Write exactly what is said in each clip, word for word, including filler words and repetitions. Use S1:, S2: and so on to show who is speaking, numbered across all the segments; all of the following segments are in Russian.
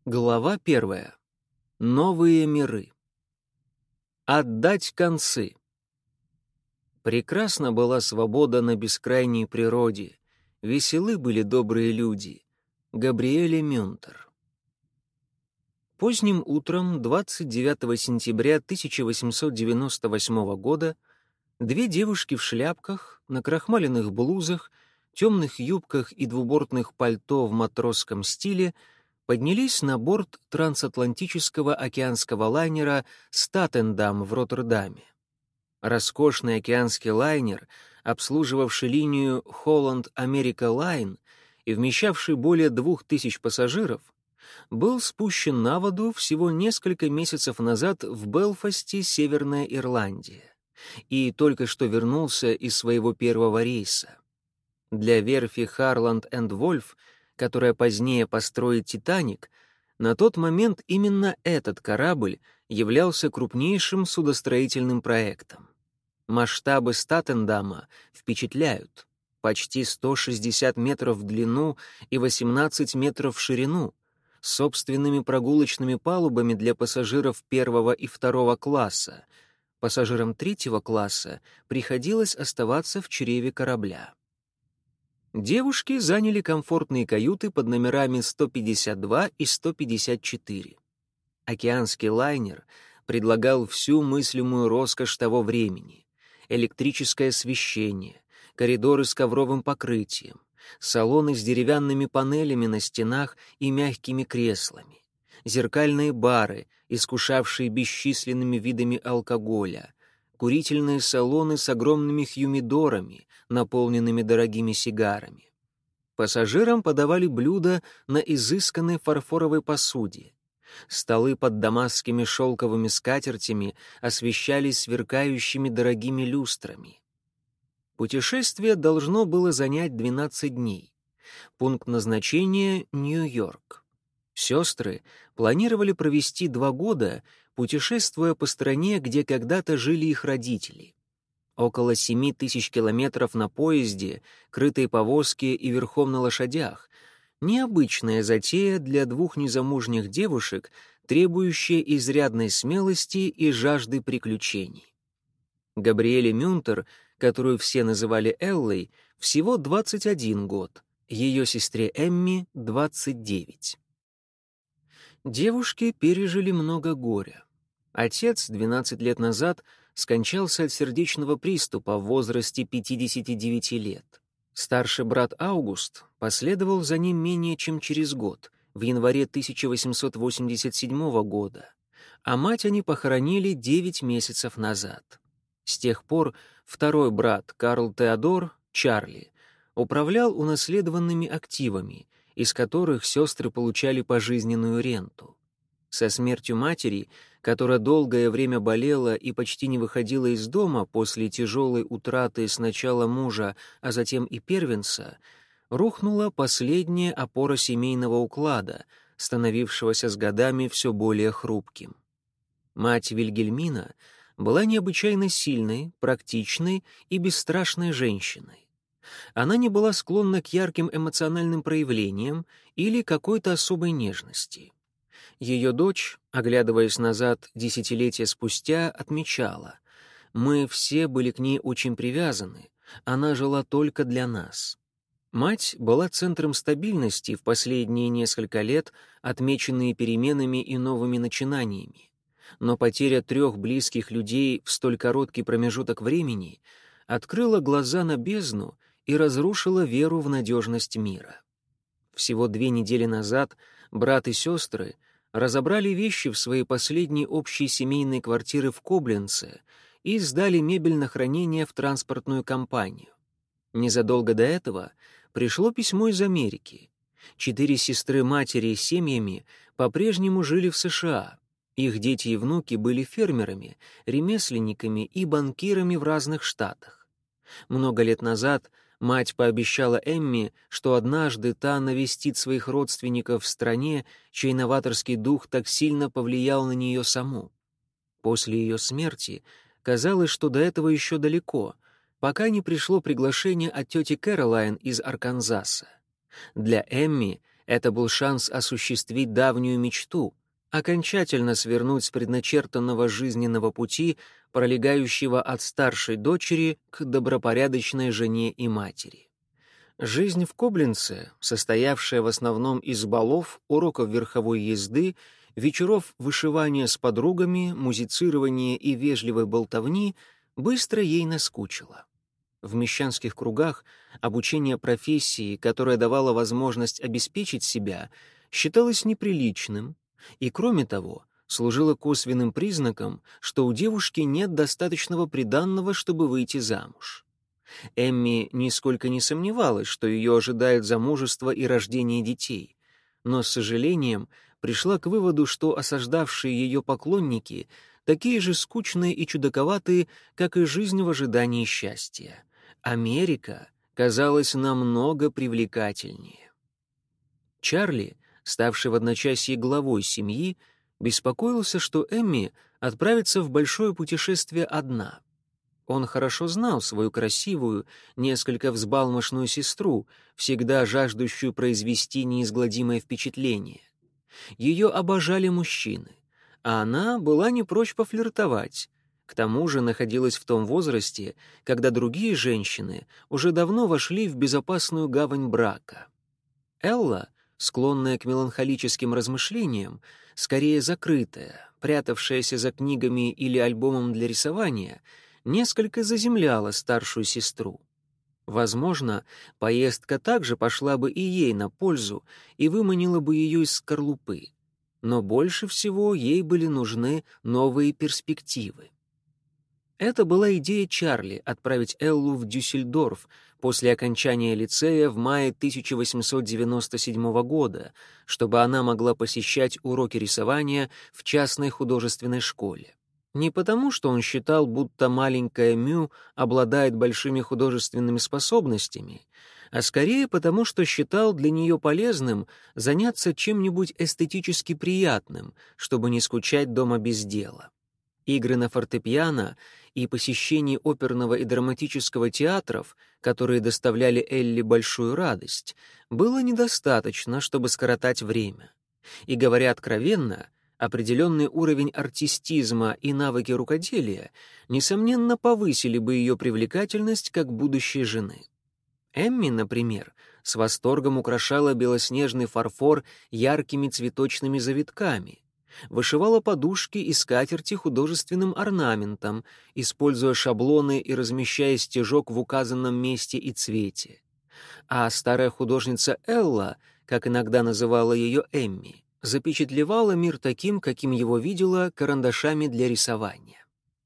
S1: Глава первая. Новые миры. Отдать концы. Прекрасна была свобода на бескрайней природе, веселы были добрые люди. Габриэле Мюнтер. Поздним утром двадцать девятого сентября тысяча восемьсот девяносто восьмого года две девушки в шляпках, накрахмаленных блузах, темных юбках и двубортных пальто в матросском стиле поднялись на борт трансатлантического океанского лайнера «Статендам» в Роттердаме. Роскошный океанский лайнер, обслуживавший линию Holland America Line и вмещавший более двух тысяч пассажиров, был спущен на воду всего несколько месяцев назад в Белфасте, Северная Ирландия, и только что вернулся из своего первого рейса. Для верфи Harland энд Wolff, которая позднее построит «Титаник», на тот момент именно этот корабль являлся крупнейшим судостроительным проектом. Масштабы Статендама впечатляют. Почти сто шестьдесят метров в длину и восемнадцать метров в ширину, с собственными прогулочными палубами для пассажиров первого и второго класса. Пассажирам третьего класса приходилось оставаться в чреве корабля. Девушки заняли комфортные каюты под номерами сто пятьдесят два и сто пятьдесят четыре. Океанский лайнер предлагал всю мыслимую роскошь того времени: электрическое освещение, коридоры с ковровым покрытием, салоны с деревянными панелями на стенах и мягкими креслами, зеркальные бары, искушавшие бесчисленными видами алкоголя, курительные салоны с огромными хьюмидорами, наполненными дорогими сигарами. Пассажирам подавали блюда на изысканной фарфоровой посуде. Столы под дамасскими шелковыми скатертями освещались сверкающими дорогими люстрами. Путешествие должно было занять двенадцать дней. Пункт назначения — Нью-Йорк. Сестры планировали провести два года, путешествуя по стране, где когда-то жили их родители. Около семи тысяч километров на поезде, крытой повозке и верхом на лошадях. Необычная затея для двух незамужних девушек, требующая изрядной смелости и жажды приключений. Габриэле Мюнтер, которую все называли Эллой, всего двадцать один год, ее сестре Эмми — двадцать девять. Девушки пережили много горя. Отец двенадцать лет назад скончался от сердечного приступа в возрасте пятидесяти девяти лет. Старший брат Аугуст последовал за ним менее чем через год, в январе тысяча восемьсот восемьдесят седьмого года, а мать они похоронили девять месяцев назад. С тех пор второй брат Карл Теодор, Чарли, управлял унаследованными активами, из которых сестры получали пожизненную ренту. Со смертью матери, которая долгое время болела и почти не выходила из дома после тяжелой утраты сначала мужа, а затем и первенца, рухнула последняя опора семейного уклада, становившегося с годами все более хрупким. Мать Вильгельмина была необычайно сильной, практичной и бесстрашной женщиной. Она не была склонна к ярким эмоциональным проявлениям или какой-то особой нежности. Ее дочь, оглядываясь назад десятилетия спустя, отмечала: «Мы все были к ней очень привязаны, она жила только для нас». Мать была центром стабильности в последние несколько лет, отмеченные переменами и новыми начинаниями. Но потеря трех близких людей в столь короткий промежуток времени открыла глаза на бездну и разрушила веру в надежность мира. Всего две недели назад брат и сестры разобрали вещи в своей последней общей семейной квартире в Кобленце и сдали мебель на хранение в транспортную компанию. Незадолго до этого пришло письмо из Америки. Четыре сестры-матери с семьями по-прежнему жили в США. Их дети и внуки были фермерами, ремесленниками и банкирами в разных штатах. Много лет назад мать пообещала Эмми, что однажды та навестит своих родственников в стране, чей новаторский дух так сильно повлиял на нее саму. После ее смерти казалось, что до этого еще далеко, пока не пришло приглашение от тети Кэролайн из Арканзаса. Для Эмми Это был шанс осуществить давнюю мечту, окончательно свернуть с предначертанного жизненного пути, пролегающего от старшей дочери к добропорядочной жене и матери. Жизнь в Коблинце, состоявшая в основном из балов, уроков верховой езды, вечеров вышивания с подругами, музицирования и вежливой болтовни, быстро ей наскучила. В мещанских кругах обучение профессии, которая давала возможность обеспечить себя, считалось неприличным и, кроме того, служило косвенным признаком, что у девушки нет достаточного приданного, чтобы выйти замуж. Эмми нисколько не сомневалась, что ее ожидает замужество и рождение детей, но с сожалением пришла к выводу, что осаждавшие ее поклонники такие же скучные и чудаковатые, как и жизнь в ожидании счастья. Америка казалась намного привлекательнее. Чарли, ставший в одночасье главой семьи, беспокоился, что Эмми отправится в большое путешествие одна. Он хорошо знал свою красивую, несколько взбалмошную сестру, всегда жаждущую произвести неизгладимое впечатление. Ее обожали мужчины, а она была не прочь пофлиртовать. К тому же находилась в том возрасте, когда другие женщины уже давно вошли в безопасную гавань брака. Элла, склонная к меланхолическим размышлениям, скорее закрытая, прятавшаяся за книгами или альбомом для рисования, несколько заземляла старшую сестру. Возможно, поездка также пошла бы и ей на пользу и выманила бы ее из скорлупы. Но больше всего ей были нужны новые перспективы. Это была идея Чарли отправить Эллу в Дюссельдорф после окончания лицея в мае тысяча восемьсот девяносто седьмого года, чтобы она могла посещать уроки рисования в частной художественной школе. Не потому, что он считал, будто маленькая Мю обладает большими художественными способностями, а скорее потому, что считал для нее полезным заняться чем-нибудь эстетически приятным, чтобы не скучать дома без дела. Игры на фортепиано и посещение оперного и драматического театров, которые доставляли Элли большую радость, было недостаточно, чтобы скоротать время. И, говоря откровенно, определенный уровень артистизма и навыки рукоделия, несомненно, повысили бы ее привлекательность как будущей жены. Эмми, например, с восторгом украшала белоснежный фарфор яркими цветочными завитками, вышивала подушки и скатерти художественным орнаментом, используя шаблоны и размещая стежок в указанном месте и цвете. А старая художница Элла, как иногда называла ее Эмми, запечатлевала мир таким, каким его видела, карандашами для рисования.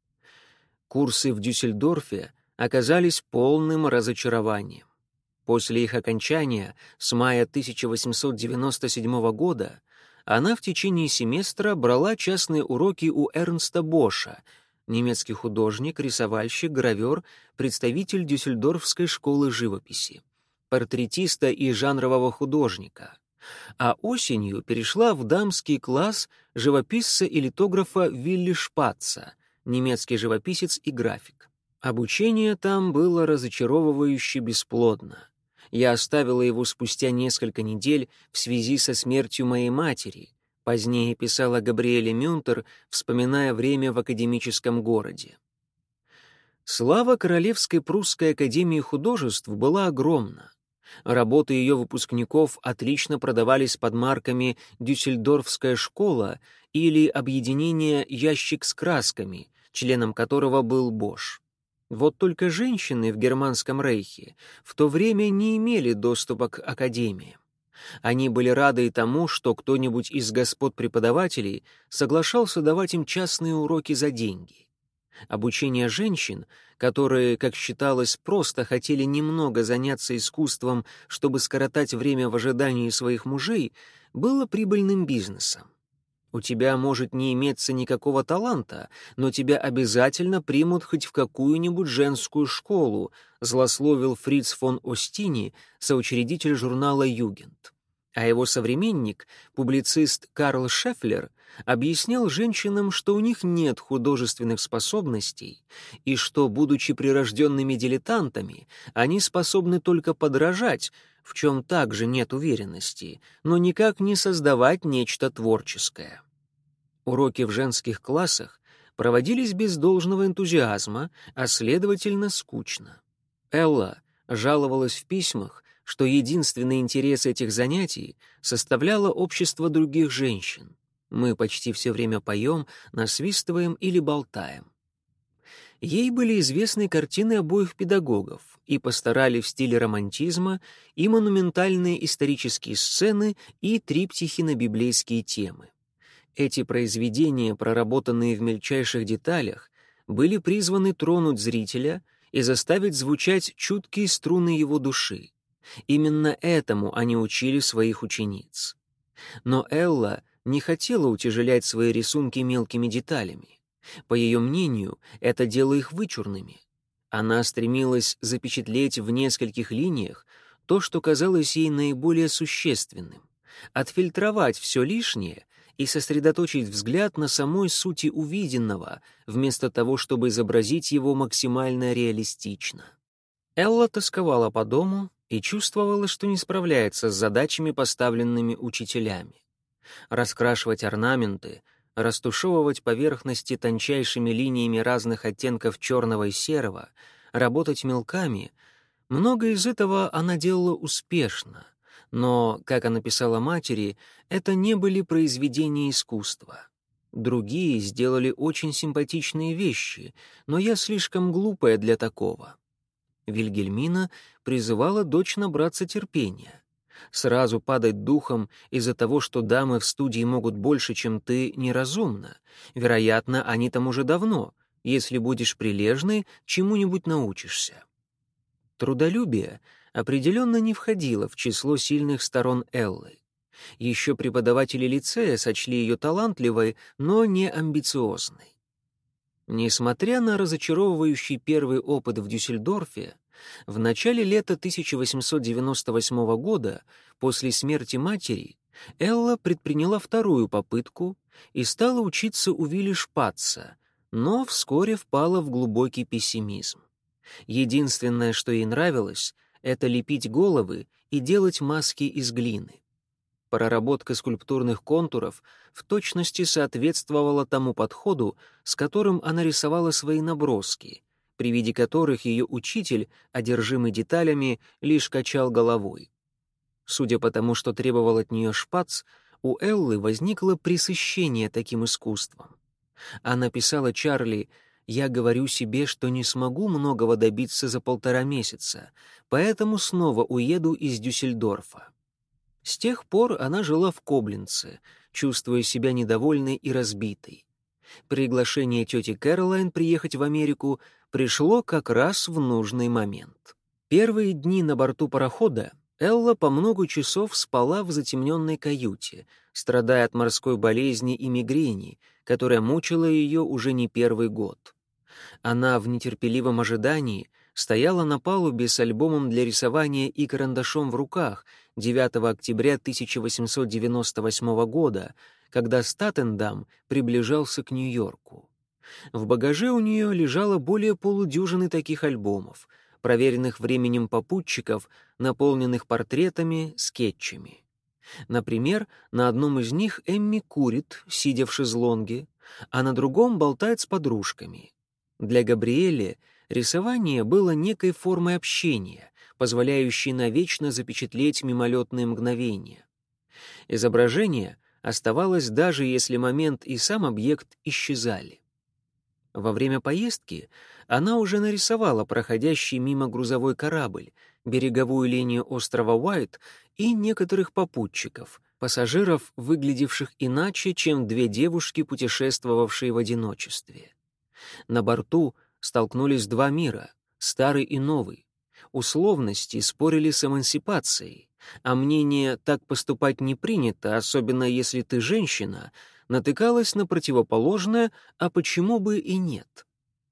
S1: Курсы в Дюссельдорфе оказались полным разочарованием. После их окончания, с мая тысяча восемьсот девяносто седьмого года, она в течение семестра брала частные уроки у Эрнста Боша, немецкий художник, рисовальщик, гравер, представитель Дюссельдорфской школы живописи, портретиста и жанрового художника, а осенью перешла в дамский класс живописца и литографа Вилли Шпатца, немецкий живописец и график. Обучение там было разочаровывающе бесплодно. Я оставила его спустя несколько недель в связи со смертью моей матери, позднее писала Габриэле Мюнтер, вспоминая время в академическом городе. Слава Королевской прусской академии художеств была огромна. Работы ее выпускников отлично продавались под марками «Дюссельдорфская школа» или «Объединение Ящик с красками», членом которого был Бош. Вот только женщины в Германском рейхе в то время не имели доступа к академии. Они были рады и тому, что кто-нибудь из господ-преподавателей соглашался давать им частные уроки за деньги. Обучение женщин, которые, как считалось, просто хотели немного заняться искусством, чтобы скоротать время в ожидании своих мужей, было прибыльным бизнесом. У тебя может не иметься никакого таланта, но тебя обязательно примут хоть в какую-нибудь женскую школу, злословил Фриц фон Остини, соучредитель журнала «Югент». А его современник, публицист Карл Шефлер, объяснял женщинам, что у них нет художественных способностей и что, будучи прирожденными дилетантами, они способны только подражать, в чем также нет уверенности, но никак не создавать нечто творческое. Уроки в женских классах проводились без должного энтузиазма, а, следовательно, скучно. Элла жаловалась в письмах, что единственный интерес этих занятий составляло общество других женщин. Мы почти все время поем, насвистываем или болтаем. Ей были известны картины обоих педагогов, и пасторали в стиле романтизма, и монументальные исторические сцены, и триптихи на библейские темы. Эти произведения, проработанные в мельчайших деталях, были призваны тронуть зрителя и заставить звучать чуткие струны его души. Именно этому они учили своих учениц. Но Элла не хотела утяжелять свои рисунки мелкими деталями. По ее мнению, это делало их вычурными. Она стремилась запечатлеть в нескольких линиях то, что казалось ей наиболее существенным, отфильтровать все лишнее и сосредоточить взгляд на самой сути увиденного, вместо того, чтобы изобразить его максимально реалистично. Элла тосковала по дому и чувствовала, что не справляется с задачами, поставленными учителями. Раскрашивать орнаменты, растушевывать поверхности тончайшими линиями разных оттенков черного и серого, работать мелками — многое из этого она делала успешно, но, как она писала матери, это не были произведения искусства. Другие сделали очень симпатичные вещи, но я слишком глупая для такого. Вильгельмина призывала дочь набраться терпения. Сразу падать духом из-за того, что дамы в студии могут больше, чем ты, неразумно. Вероятно, они там уже давно. Если будешь прилежной, чему-нибудь научишься. Трудолюбие определенно не входило в число сильных сторон Эллы. Еще преподаватели лицея сочли ее талантливой, но не амбициозной. Несмотря на разочаровывающий первый опыт в Дюссельдорфе, в начале лета тысяча восемьсот девяносто восьмого года, после смерти матери, Элла предприняла вторую попытку и стала учиться у Вилли Шпатца, но вскоре впала в глубокий пессимизм. Единственное, что ей нравилось, это лепить головы и делать маски из глины. Проработка скульптурных контуров в точности соответствовала тому подходу, с которым она рисовала свои наброски, при виде которых ее учитель, одержимый деталями, лишь качал головой. Судя по тому, что требовал от нее Шпац, у Эллы возникло пресыщение таким искусством. Она писала Чарли: «Я говорю себе, что не смогу многого добиться за полтора месяца, поэтому снова уеду из Дюссельдорфа». С тех пор она жила в Кобленце, чувствуя себя недовольной и разбитой. Приглашение тети Кэролайн приехать в Америку пришло как раз в нужный момент. Первые дни на борту парохода Элла по много часов спала в затемненной каюте, страдая от морской болезни и мигрени, которая мучила ее уже не первый год. Она в нетерпеливом ожидании стояла на палубе с альбомом для рисования и карандашом в руках девятого октября тысяча восемьсот девяносто восьмого года, когда Статендам приближался к Нью-Йорку. В багаже у нее лежало более полудюжины таких альбомов, проверенных временем попутчиков, наполненных портретами, скетчами. Например, на одном из них Эмми курит, сидя в шезлонге, а на другом болтает с подружками. Для Габриэле рисование было некой формой общения, позволяющей навечно запечатлеть мимолетные мгновения. Изображение оставалось, даже если момент и сам объект исчезали. Во время поездки она уже нарисовала проходящий мимо грузовой корабль, береговую линию острова Уайт и некоторых попутчиков, пассажиров, выглядевших иначе, чем две девушки, путешествовавшие в одиночестве. На борту столкнулись два мира, старый и новый. Условности спорили с эмансипацией, а мнение «так поступать не принято, особенно если ты женщина» натыкалось на противоположное «а почему бы и нет?».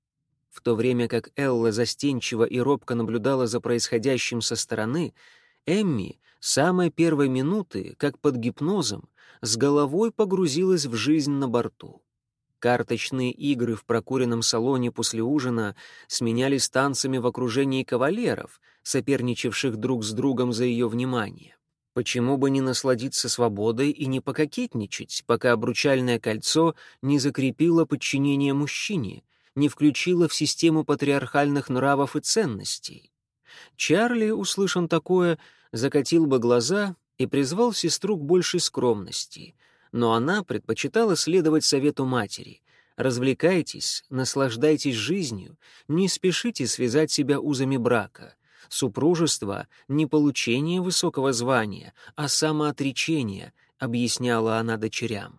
S1: В то время как Элла застенчиво и робко наблюдала за происходящим со стороны, Эмми С самой первой минуты, как под гипнозом, с головой погрузилась в жизнь на борту. Карточные игры в прокуренном салоне после ужина сменялись танцами в окружении кавалеров, соперничавших друг с другом за ее внимание. Почему бы не насладиться свободой и не пококетничать, пока обручальное кольцо не закрепило подчинение мужчине, не включило в систему патриархальных нравов и ценностей? Чарли, услышан такое, закатил бы глаза и призвал сестру к большей скромности, но она предпочитала следовать совету матери. Развлекайтесь, наслаждайтесь жизнью, не спешите связать себя узами брака. Супружество — не получение высокого звания, а самоотречение, объясняла она дочерям.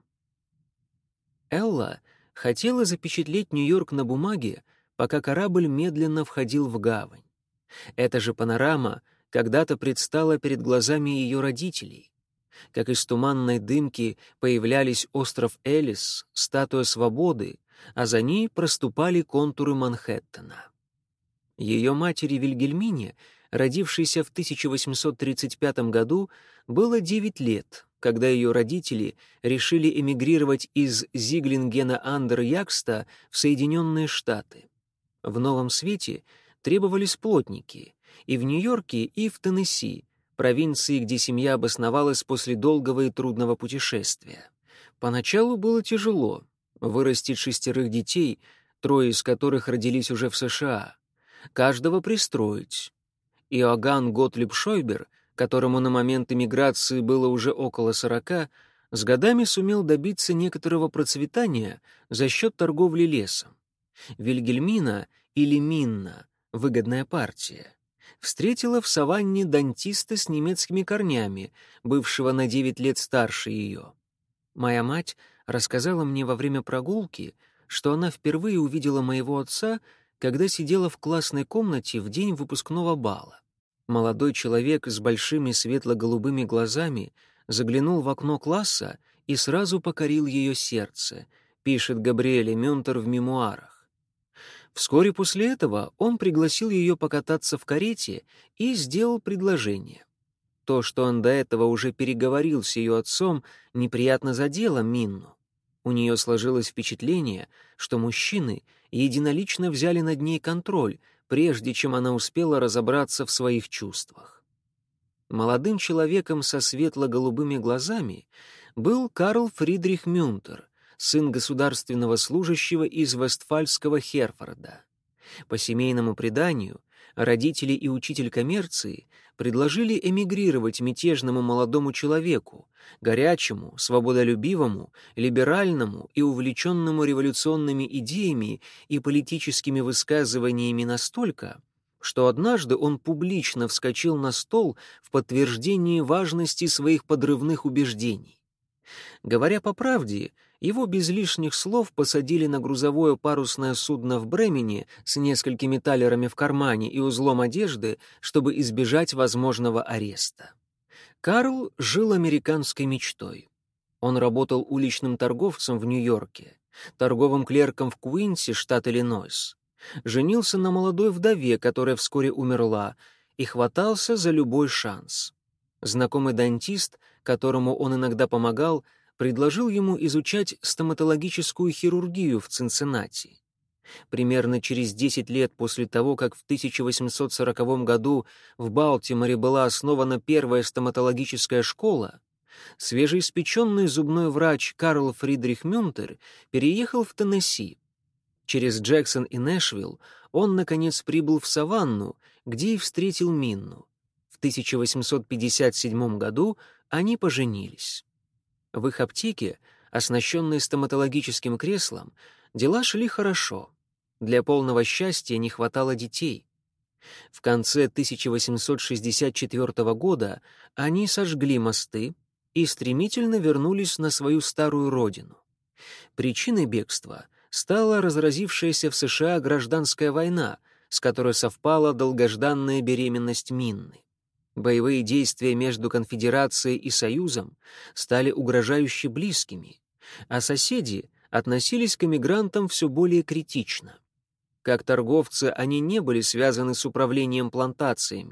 S1: Элла хотела запечатлеть Нью-Йорк на бумаге, пока корабль медленно входил в гавань. Эта же панорама когда-то предстала перед глазами ее родителей. Как из туманной дымки появлялись остров Элис, статуя свободы, а за ней проступали контуры Манхэттена. Ее матери Вильгельмине, родившейся в тысяча восемьсот тридцать пятом году, было девять лет, когда ее родители решили эмигрировать из Зиглингена-андер-Якста в Соединенные Штаты. В Новом Свете требовались плотники и в Нью-Йорке, и в Теннесси, провинции, где семья обосновалась после долгого и трудного путешествия. Поначалу было тяжело вырастить шестерых детей, трое из которых родились уже в США, каждого пристроить. Иоганн Готлиб Шойбер, которому на момент эмиграции было уже около сорока, с годами сумел добиться некоторого процветания за счет торговли лесом. Вильгельмина или Минна, выгодная партия, встретила в саванне дантиста с немецкими корнями, бывшего на девять лет старше ее. Моя мать рассказала мне во время прогулки, что она впервые увидела моего отца, когда сидела в классной комнате в день выпускного бала. Молодой человек с большими светло-голубыми глазами заглянул в окно класса и сразу покорил ее сердце, пишет Габриэле Мюнтер в мемуарах. Вскоре после этого он пригласил ее покататься в карете и сделал предложение. То, что он до этого уже переговорил с ее отцом, неприятно задело Минну. У нее сложилось впечатление, что мужчины единолично взяли над ней контроль, прежде чем она успела разобраться в своих чувствах. Молодым человеком со светло-голубыми глазами был Карл Фридрих Мюнтер, сын государственного служащего из Вестфальского Херфорда. По семейному преданию, родители и учитель коммерции предложили эмигрировать мятежному молодому человеку, горячему, свободолюбивому, либеральному и увлеченному революционными идеями и политическими высказываниями настолько, что однажды он публично вскочил на стол в подтверждении важности своих подрывных убеждений. Говоря по правде, его без лишних слов посадили на грузовое парусное судно в Бремене с несколькими талерами в кармане и узлом одежды, чтобы избежать возможного ареста. Карл жил американской мечтой. Он работал уличным торговцем в Нью-Йорке, торговым клерком в Куинси, штат Иллинойс. Женился на молодой вдове, которая вскоре умерла, и хватался за любой шанс. Знакомый дантист, которому он иногда помогал, предложил ему изучать стоматологическую хирургию в Цинциннати. Примерно через десять лет после того, как в тысяча восемьсот сороковом году в Балтиморе была основана первая стоматологическая школа, свежеиспеченный зубной врач Карл Фридрих Мюнтер переехал в Теннесси. Через Джексон и Нэшвилл он, наконец, прибыл в Саванну, где и встретил Минну. В тысяча восемьсот пятьдесят седьмом году они поженились. В их аптеке, оснащенной стоматологическим креслом, дела шли хорошо. Для полного счастья не хватало детей. В конце тысяча восемьсот шестьдесят четвёртого года они сожгли мосты и стремительно вернулись на свою старую родину. Причиной бегства стала разразившаяся в США гражданская война, с которой совпала долгожданная беременность Минны. Боевые действия между Конфедерацией и Союзом стали угрожающе близкими, а соседи относились к эмигрантам все более критично. Как торговцы они не были связаны с управлением плантациями,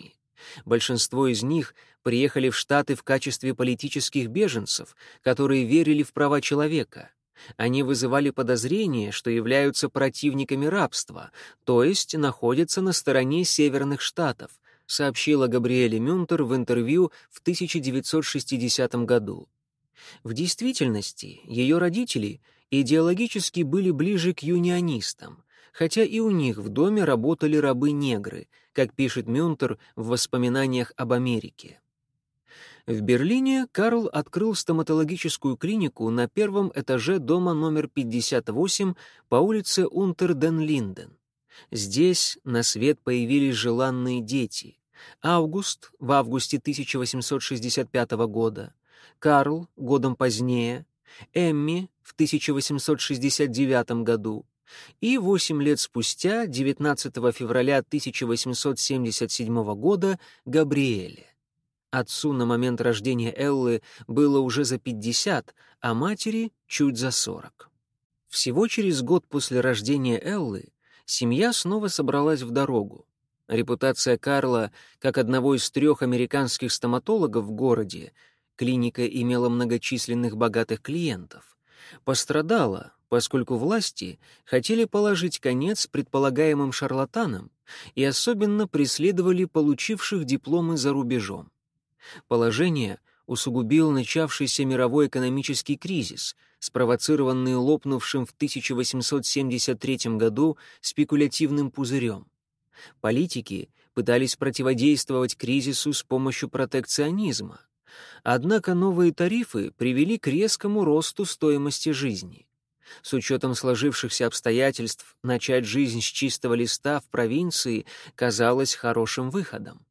S1: Большинство из них приехали в Штаты в качестве политических беженцев, которые верили в права человека. Они вызывали подозрение, что являются противниками рабства, то есть находятся на стороне Северных Штатов, сообщила Габриэле Мюнтер в интервью в тысяча девятьсот шестидесятом году. В действительности ее родители идеологически были ближе к юнионистам, хотя и у них в доме работали рабы-негры, как пишет Мюнтер в воспоминаниях об Америке. В Берлине Карл открыл стоматологическую клинику на первом этаже дома номер пятьдесят восемь по улице Унтер-ден-Линден. Здесь на свет появились желанные дети. Август в августе тысяча восемьсот шестьдесят пятого года, Карл годом позднее, Эмми в тысяча восемьсот шестьдесят девятом году и восемь лет спустя, девятнадцатого февраля тысяча восемьсот семьдесят седьмого года, Габриэле. Отцу на момент рождения Эллы было уже за пятьдесят, а матери — чуть за сорок. Всего через год после рождения Эллы семья снова собралась в дорогу. Репутация Карла как одного из трех американских стоматологов в городе, клиника имела многочисленных богатых клиентов, пострадала, поскольку власти хотели положить конец предполагаемым шарлатанам и особенно преследовали получивших дипломы за рубежом. Положение усугубил начавшийся мировой экономический кризис, спровоцированный лопнувшим в тысяча восемьсот семьдесят третьем году спекулятивным пузырем. Политики пытались противодействовать кризису с помощью протекционизма. Однако новые тарифы привели к резкому росту стоимости жизни. С учетом сложившихся обстоятельств начать жизнь с чистого листа в провинции казалось хорошим выходом.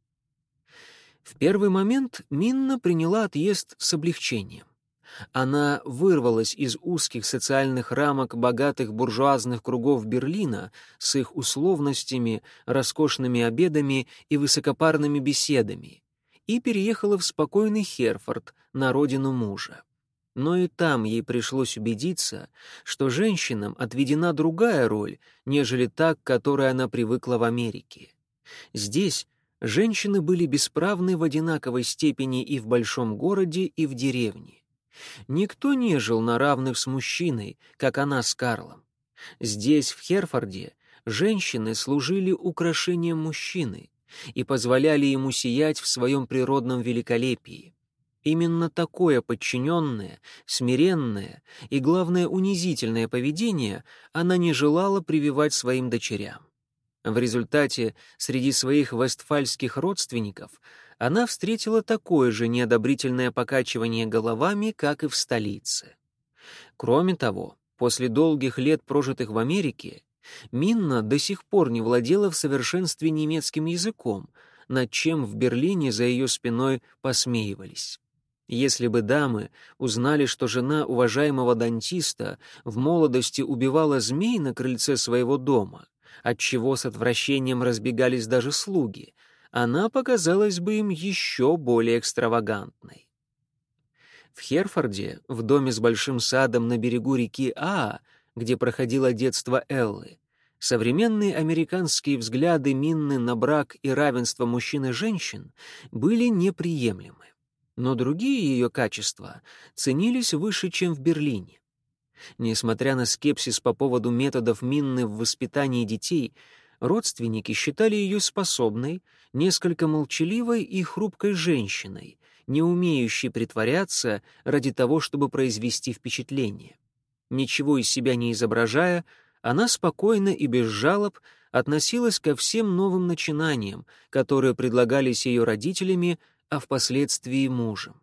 S1: В первый момент Минна приняла отъезд с облегчением. Она вырвалась из узких социальных рамок богатых буржуазных кругов Берлина с их условностями, роскошными обедами и высокопарными беседами и переехала в спокойный Херфорд, на родину мужа. Но и там ей пришлось убедиться, что женщинам отведена другая роль, нежели та, к которой она привыкла в Америке. Здесь женщины были бесправны в одинаковой степени и в большом городе, и в деревне. Никто не жил на равных с мужчиной, как она с Карлом. Здесь, в Херфорде, женщины служили украшением мужчины и позволяли ему сиять в своем природном великолепии. Именно такое подчиненное, смиренное и, главное, унизительное поведение она не желала прививать своим дочерям. В результате среди своих вестфальских родственников она встретила такое же неодобрительное покачивание головами, как и в столице. Кроме того, после долгих лет, прожитых в Америке, Минна до сих пор не владела в совершенстве немецким языком, над чем в Берлине за ее спиной посмеивались. Если бы дамы узнали, что жена уважаемого дантиста в молодости убивала змей на крыльце своего дома, отчего с отвращением разбегались даже слуги, она показалась бы им еще более экстравагантной. В Херфорде, в доме с большим садом на берегу реки Аа, где проходило детство Эллы, современные американские взгляды Минны на брак и равенство мужчин и женщин были неприемлемы. Но другие ее качества ценились выше, чем в Берлине. Несмотря на скепсис по поводу методов Минны в воспитании детей, родственники считали ее способной, несколько молчаливой и хрупкой женщиной, не умеющей притворяться ради того, чтобы произвести впечатление. Ничего из себя не изображая, она спокойно и без жалоб относилась ко всем новым начинаниям, которые предлагались ее родителями, а впоследствии мужем.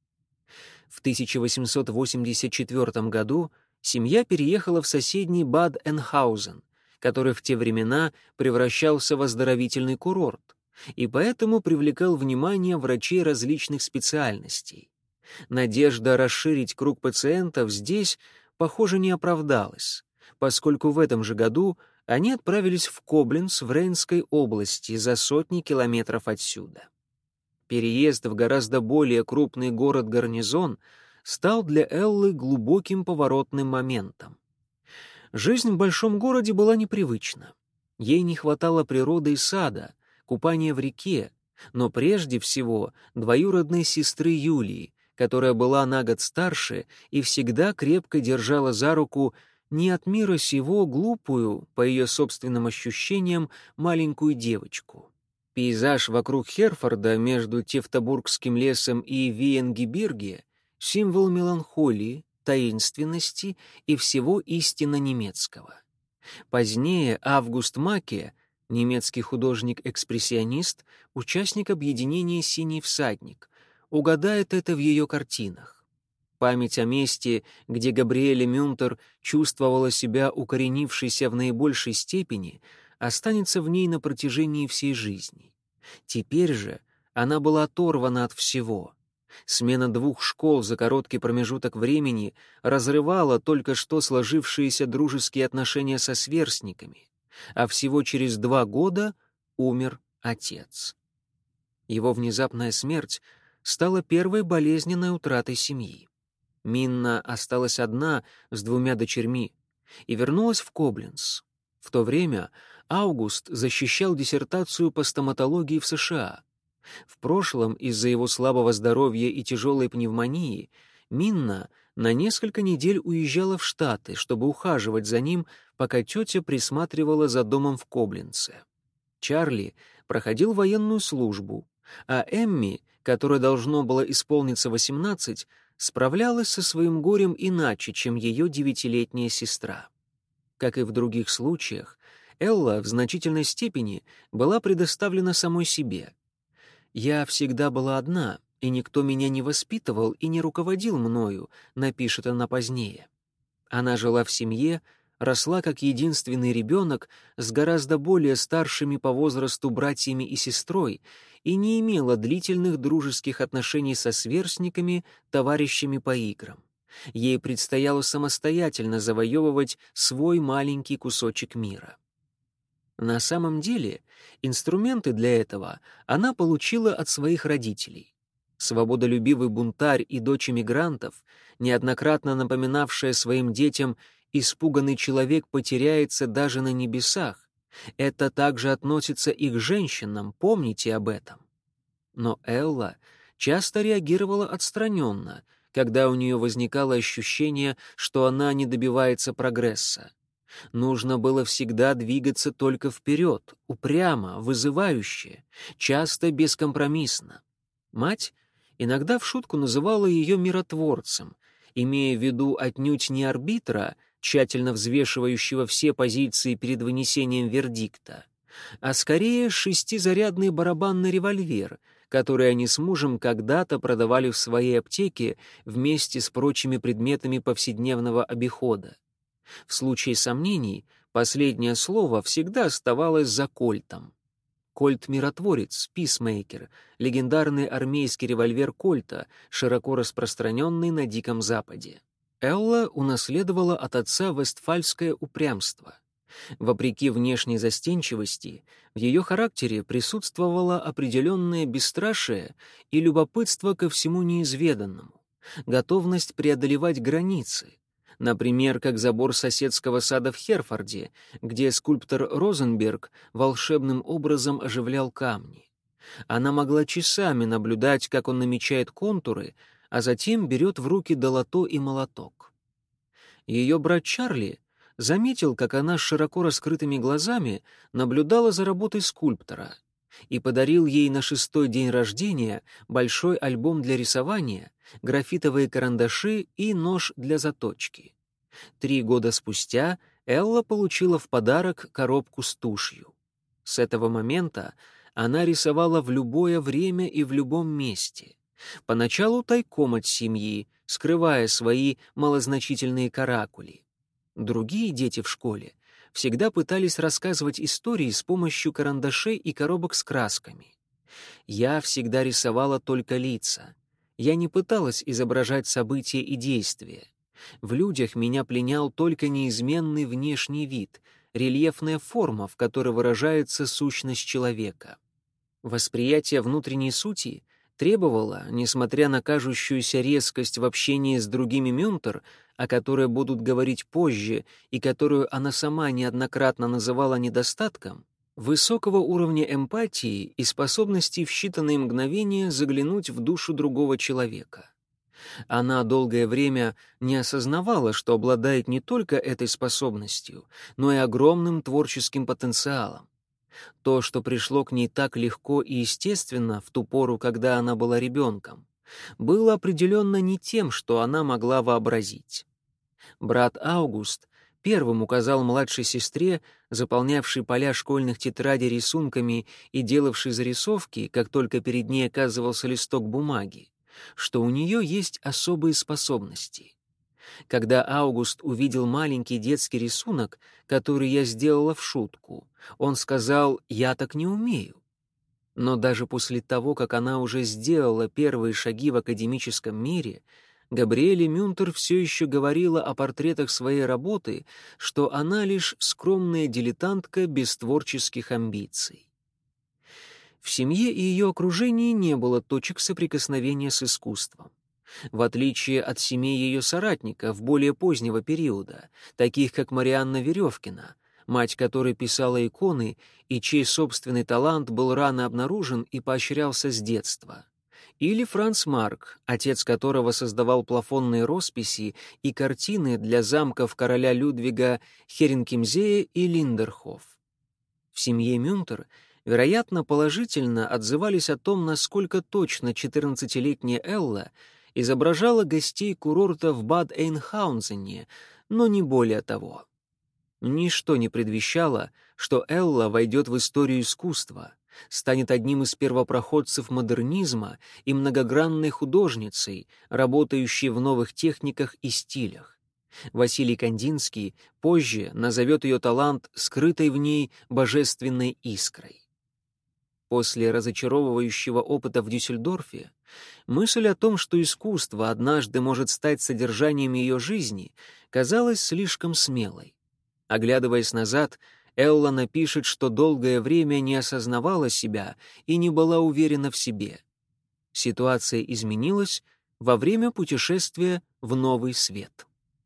S1: В тысяча восемьсот восемьдесят четвёртом году семья переехала в соседний Бад-Энхаузен, который в те времена превращался в оздоровительный курорт, и поэтому привлекал внимание врачей различных специальностей. Надежда расширить круг пациентов здесь, похоже, не оправдалась, поскольку в этом же году они отправились в Кобленц в Рейнской области за сотни километров отсюда. Переезд в гораздо более крупный город-гарнизон стал для Эллы глубоким поворотным моментом. Жизнь в большом городе была непривычна. Ей не хватало природы и сада, купания в реке, но прежде всего двоюродной сестры Юлии, которая была на год старше и всегда крепко держала за руку не от мира сего глупую, по ее собственным ощущениям, маленькую девочку. Пейзаж вокруг Херфорда между Тевтобургским лесом и Виенгибирге — символ меланхолии, таинственности и всего истинно немецкого. Позднее Август Маке, немецкий художник-экспрессионист, участник объединения «Синий всадник», угадает это в ее картинах. Память о месте, где Габриэле Мюнтер чувствовала себя укоренившейся в наибольшей степени, останется в ней на протяжении всей жизни. Теперь же она была оторвана от всего. Смена двух школ за короткий промежуток времени разрывала только что сложившиеся дружеские отношения со сверстниками, а всего через два года умер отец. Его внезапная смерть стала первой болезненной утратой семьи. Минна осталась одна с двумя дочерьми и вернулась в Кобленц. В то время Аугуст защищал диссертацию по стоматологии в США. В прошлом, из-за его слабого здоровья и тяжелой пневмонии, Минна на несколько недель уезжала в Штаты, чтобы ухаживать за ним, пока тетя присматривала за домом в Кобленце. Чарли проходил военную службу, а Эмми, которой должно было исполниться восемнадцать, справлялась со своим горем иначе, чем ее девятилетняя сестра. Как и в других случаях, Элла в значительной степени была предоставлена самой себе. «Я всегда была одна, и никто меня не воспитывал и не руководил мною», напишет она позднее. Она жила в семье, росла как единственный ребенок с гораздо более старшими по возрасту братьями и сестрой и не имела длительных дружеских отношений со сверстниками, товарищами по играм. Ей предстояло самостоятельно завоевывать свой маленький кусочек мира. На самом деле, инструменты для этого она получила от своих родителей. Свободолюбивый бунтарь и дочь эмигрантов, неоднократно напоминавшая своим детям «испуганный человек потеряется даже на небесах», это также относится и к женщинам, помните об этом. Но Элла часто реагировала отстраненно, когда у нее возникало ощущение, что она не добивается прогресса. Нужно было всегда двигаться только вперед, упрямо, вызывающе, часто бескомпромиссно. Мать иногда в шутку называла ее миротворцем, имея в виду отнюдь не арбитра, тщательно взвешивающего все позиции перед вынесением вердикта, а скорее шестизарядный барабанный револьвер, который они с мужем когда-то продавали в своей аптеке вместе с прочими предметами повседневного обихода. В случае сомнений последнее слово всегда оставалось за Кольтом. Кольт-миротворец, писмейкер, легендарный армейский револьвер Кольта, широко распространенный на Диком Западе. Элла унаследовала от отца вестфальское упрямство. Вопреки внешней застенчивости, в ее характере присутствовало определенное бесстрашие и любопытство ко всему неизведанному, готовность преодолевать границы, например, как забор соседского сада в Херфорде, где скульптор Розенберг волшебным образом оживлял камни. Она могла часами наблюдать, как он намечает контуры, а затем берет в руки долото и молоток. Ее брат Чарли заметил, как она с широко раскрытыми глазами наблюдала за работой скульптора и подарил ей на шестой день рождения большой альбом для рисования, графитовые карандаши и нож для заточки. Три года спустя Элла получила в подарок коробку с тушью. С этого момента она рисовала в любое время и в любом месте. Поначалу тайком от семьи, скрывая свои малозначительные каракули. Другие дети в школе всегда пытались рассказывать истории с помощью карандашей и коробок с красками. Я всегда рисовала только лица. Я не пыталась изображать события и действия. В людях меня пленял только неизменный внешний вид, рельефная форма, в которой выражается сущность человека. Восприятие внутренней сути требовало, несмотря на кажущуюся резкость в общении с другими Мюнтер, о которой будут говорить позже и которую она сама неоднократно называла недостатком, высокого уровня эмпатии и способности в считанные мгновения заглянуть в душу другого человека. Она долгое время не осознавала, что обладает не только этой способностью, но и огромным творческим потенциалом. То, что пришло к ней так легко и естественно в ту пору, когда она была ребенком, было определенно не тем, что она могла вообразить. Брат Аугуст первым указал младшей сестре, заполнявшей поля школьных тетрадей рисунками и делавшей зарисовки, как только перед ней оказывался листок бумаги, что у нее есть особые способности. Когда Аугуст увидел маленький детский рисунок, который я сделала в шутку, он сказал: «Я так не умею». Но даже после того, как она уже сделала первые шаги в академическом мире, Габриэле Мюнтер все еще говорила о портретах своей работы, что она лишь скромная дилетантка без творческих амбиций. В семье и ее окружении не было точек соприкосновения с искусством. В отличие от семей ее соратников более позднего периода, таких как Марианна Веревкина, мать которой писала иконы и чей собственный талант был рано обнаружен и поощрялся с детства, или Франц Марк, отец которого создавал плафонные росписи и картины для замков короля Людвига Херингемзея и Линдерхоф. В семье Мюнтер, вероятно, положительно отзывались о том, насколько точно четырнадцатилетняя Элла изображала гостей курорта в Бад-Эйнхаузене, но не более того. Ничто не предвещало, что Элла войдет в историю искусства, станет одним из первопроходцев модернизма и многогранной художницей, работающей в новых техниках и стилях. Василий Кандинский позже назовет ее талант скрытой в ней божественной искрой. После разочаровывающего опыта в Дюссельдорфе мысль о том, что искусство однажды может стать содержанием ее жизни, казалась слишком смелой. Оглядываясь назад, Элла напишет, что долгое время не осознавала себя и не была уверена в себе. Ситуация изменилась во время путешествия в Новый Свет.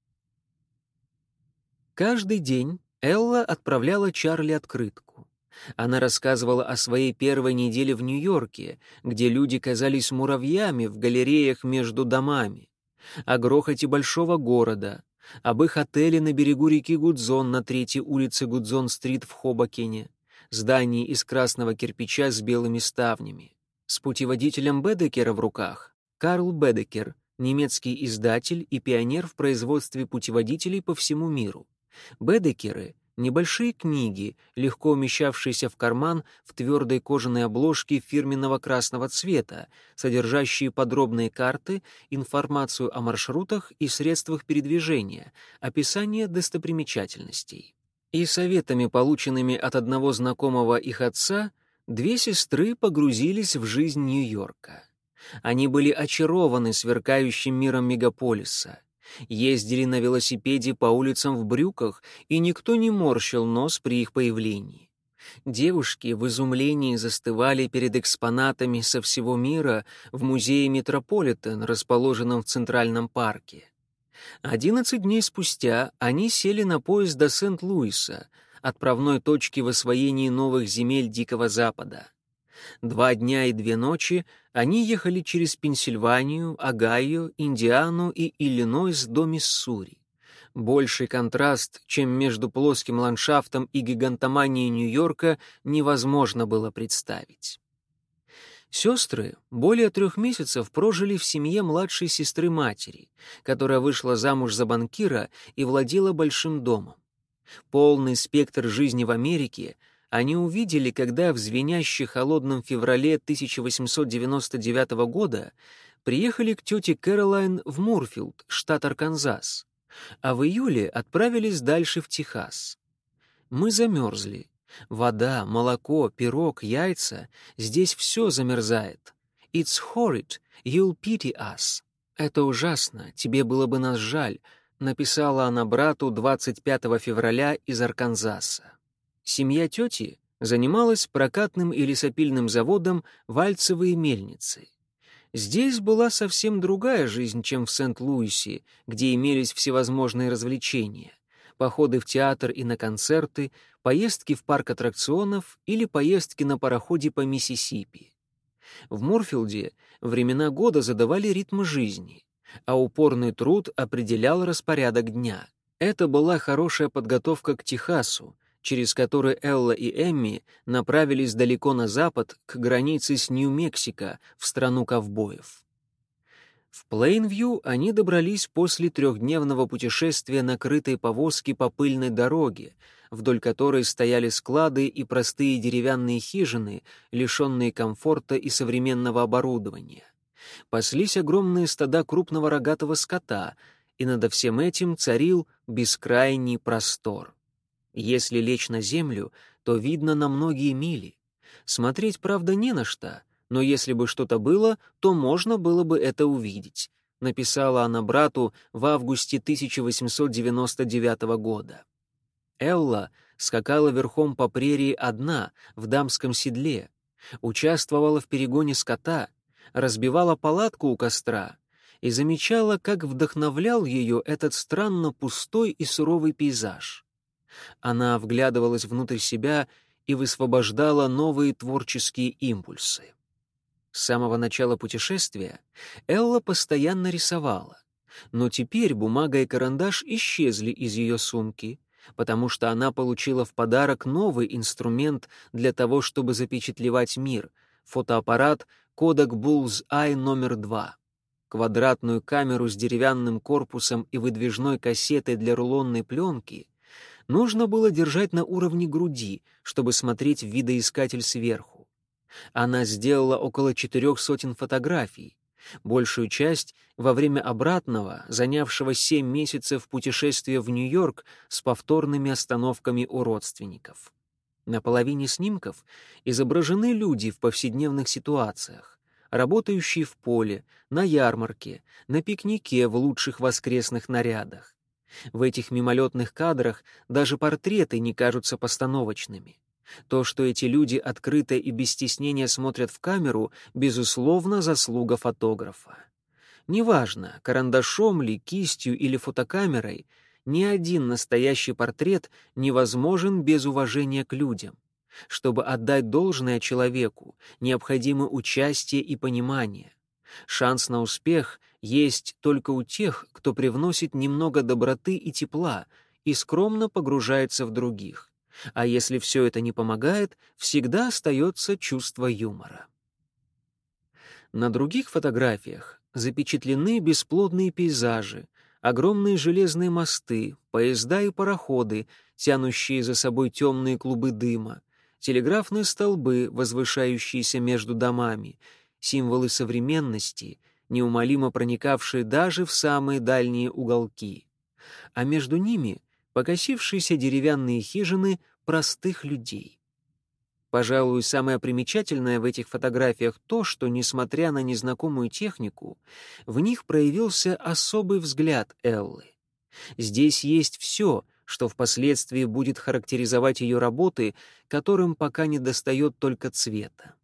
S1: Каждый день Элла отправляла Чарли открытку. Она рассказывала о своей первой неделе в Нью-Йорке, где люди казались муравьями в галереях между домами, о грохоте большого города, об их отеле на берегу реки Гудзон на третьей улице Гудзон-стрит в Хобокене, здании из красного кирпича с белыми ставнями, с путеводителем Бедекера в руках. Карл Бедекер, немецкий издатель и пионер в производстве путеводителей по всему миру. Бедекеры — небольшие книги, легко умещавшиеся в карман в твердой кожаной обложке фирменного красного цвета, содержащие подробные карты, информацию о маршрутах и средствах передвижения, описание достопримечательностей. И советами, полученными от одного знакомого их отца, две сестры погрузились в жизнь Нью-Йорка. Они были очарованы сверкающим миром мегаполиса. Ездили на велосипеде по улицам в брюках, и никто не морщил нос при их появлении. Девушки в изумлении застывали перед экспонатами со всего мира в музее Метрополитен, расположенном в Центральном парке. Одиннадцать дней спустя они сели на поезд до Сент-Луиса, отправной точки в освоении новых земель Дикого Запада. Два дня и две ночи они ехали через Пенсильванию, Огайо, Индиану и Иллинойс до Миссури. Больший контраст, чем между плоским ландшафтом и гигантоманией Нью-Йорка, невозможно было представить. Сестры более трех месяцев прожили в семье младшей сестры матери, которая вышла замуж за банкира и владела большим домом. Полный спектр жизни в Америке они увидели, когда в звенящем холодном феврале тысяча восемьсот девяносто девятого года приехали к тете Кэролайн в Мурфилд, штат Арканзас, а в июле отправились дальше в Техас. Мы замерзли. Вода, молоко, пирог, яйца — здесь все замерзает. It's horrid, you'll pity us. Это ужасно, тебе было бы нас жаль, написала она брату двадцать пятого февраля из Арканзаса. Семья тети занималась прокатным и лесопильным заводом «Вальцевые мельницы». Здесь была совсем другая жизнь, чем в Сент-Луисе, где имелись всевозможные развлечения. походы в театр и на концерты, поездки в парк аттракционов или поездки на пароходе по Миссисипи. В Мурфилде времена года задавали ритм жизни, а упорный труд определял распорядок дня. Это была хорошая подготовка к Техасу, через который Элла и Эмми направились далеко на запад, к границе с Нью-Мексико, в страну ковбоев. В Плейнвью они добрались после трехдневного путешествия на крытой повозке по пыльной дороге, вдоль которой стояли склады и простые деревянные хижины, лишенные комфорта и современного оборудования. Паслись огромные стада крупного рогатого скота, и над всем этим царил бескрайний простор. Если лечь на землю, то видно на многие мили. Смотреть, правда, не на что, но если бы что-то было, то можно было бы это увидеть, написала она брату в августе тысяча восемьсот девяносто девятого года. Элла скакала верхом по прерии одна, в дамском седле, участвовала в перегоне скота, разбивала палатку у костра и замечала, как вдохновлял ее этот странно пустой и суровый пейзаж. Она вглядывалась внутрь себя и высвобождала новые творческие импульсы. С самого начала путешествия Элла постоянно рисовала, но теперь бумага и карандаш исчезли из ее сумки, потому что она получила в подарок новый инструмент для того, чтобы запечатлевать мир — фотоаппарат Kodak Bull's-Eye номер два. Квадратную камеру с деревянным корпусом и выдвижной кассетой для рулонной пленки нужно было держать на уровне груди, чтобы смотреть в видоискатель сверху. Она сделала около четырех сотен фотографий, большую часть во время обратного, занявшего семь месяцев путешествия в Нью-Йорк с повторными остановками у родственников. На половине снимков изображены люди в повседневных ситуациях, работающие в поле, на ярмарке, на пикнике в лучших воскресных нарядах. В этих мимолетных кадрах даже портреты не кажутся постановочными. То, что эти люди открыто и без стеснения смотрят в камеру, безусловно, заслуга фотографа. Неважно, карандашом ли, кистью или фотокамерой, ни один настоящий портрет невозможен без уважения к людям. Чтобы отдать должное человеку, необходимо участие и понимание. Шанс на успех есть только у тех, кто привносит немного доброты и тепла и скромно погружается в других. А если все это не помогает, всегда остается чувство юмора. На других фотографиях запечатлены бесплодные пейзажи, огромные железные мосты, поезда и пароходы, тянущие за собой темные клубы дыма, телеграфные столбы, возвышающиеся между домами, символы современности, неумолимо проникавшие даже в самые дальние уголки. А между ними покосившиеся деревянные хижины простых людей. Пожалуй, самое примечательное в этих фотографиях то, что, несмотря на незнакомую технику, в них проявился особый взгляд Эллы. Здесь есть все, что впоследствии будет характеризовать ее работы, которым пока недостает только цвета.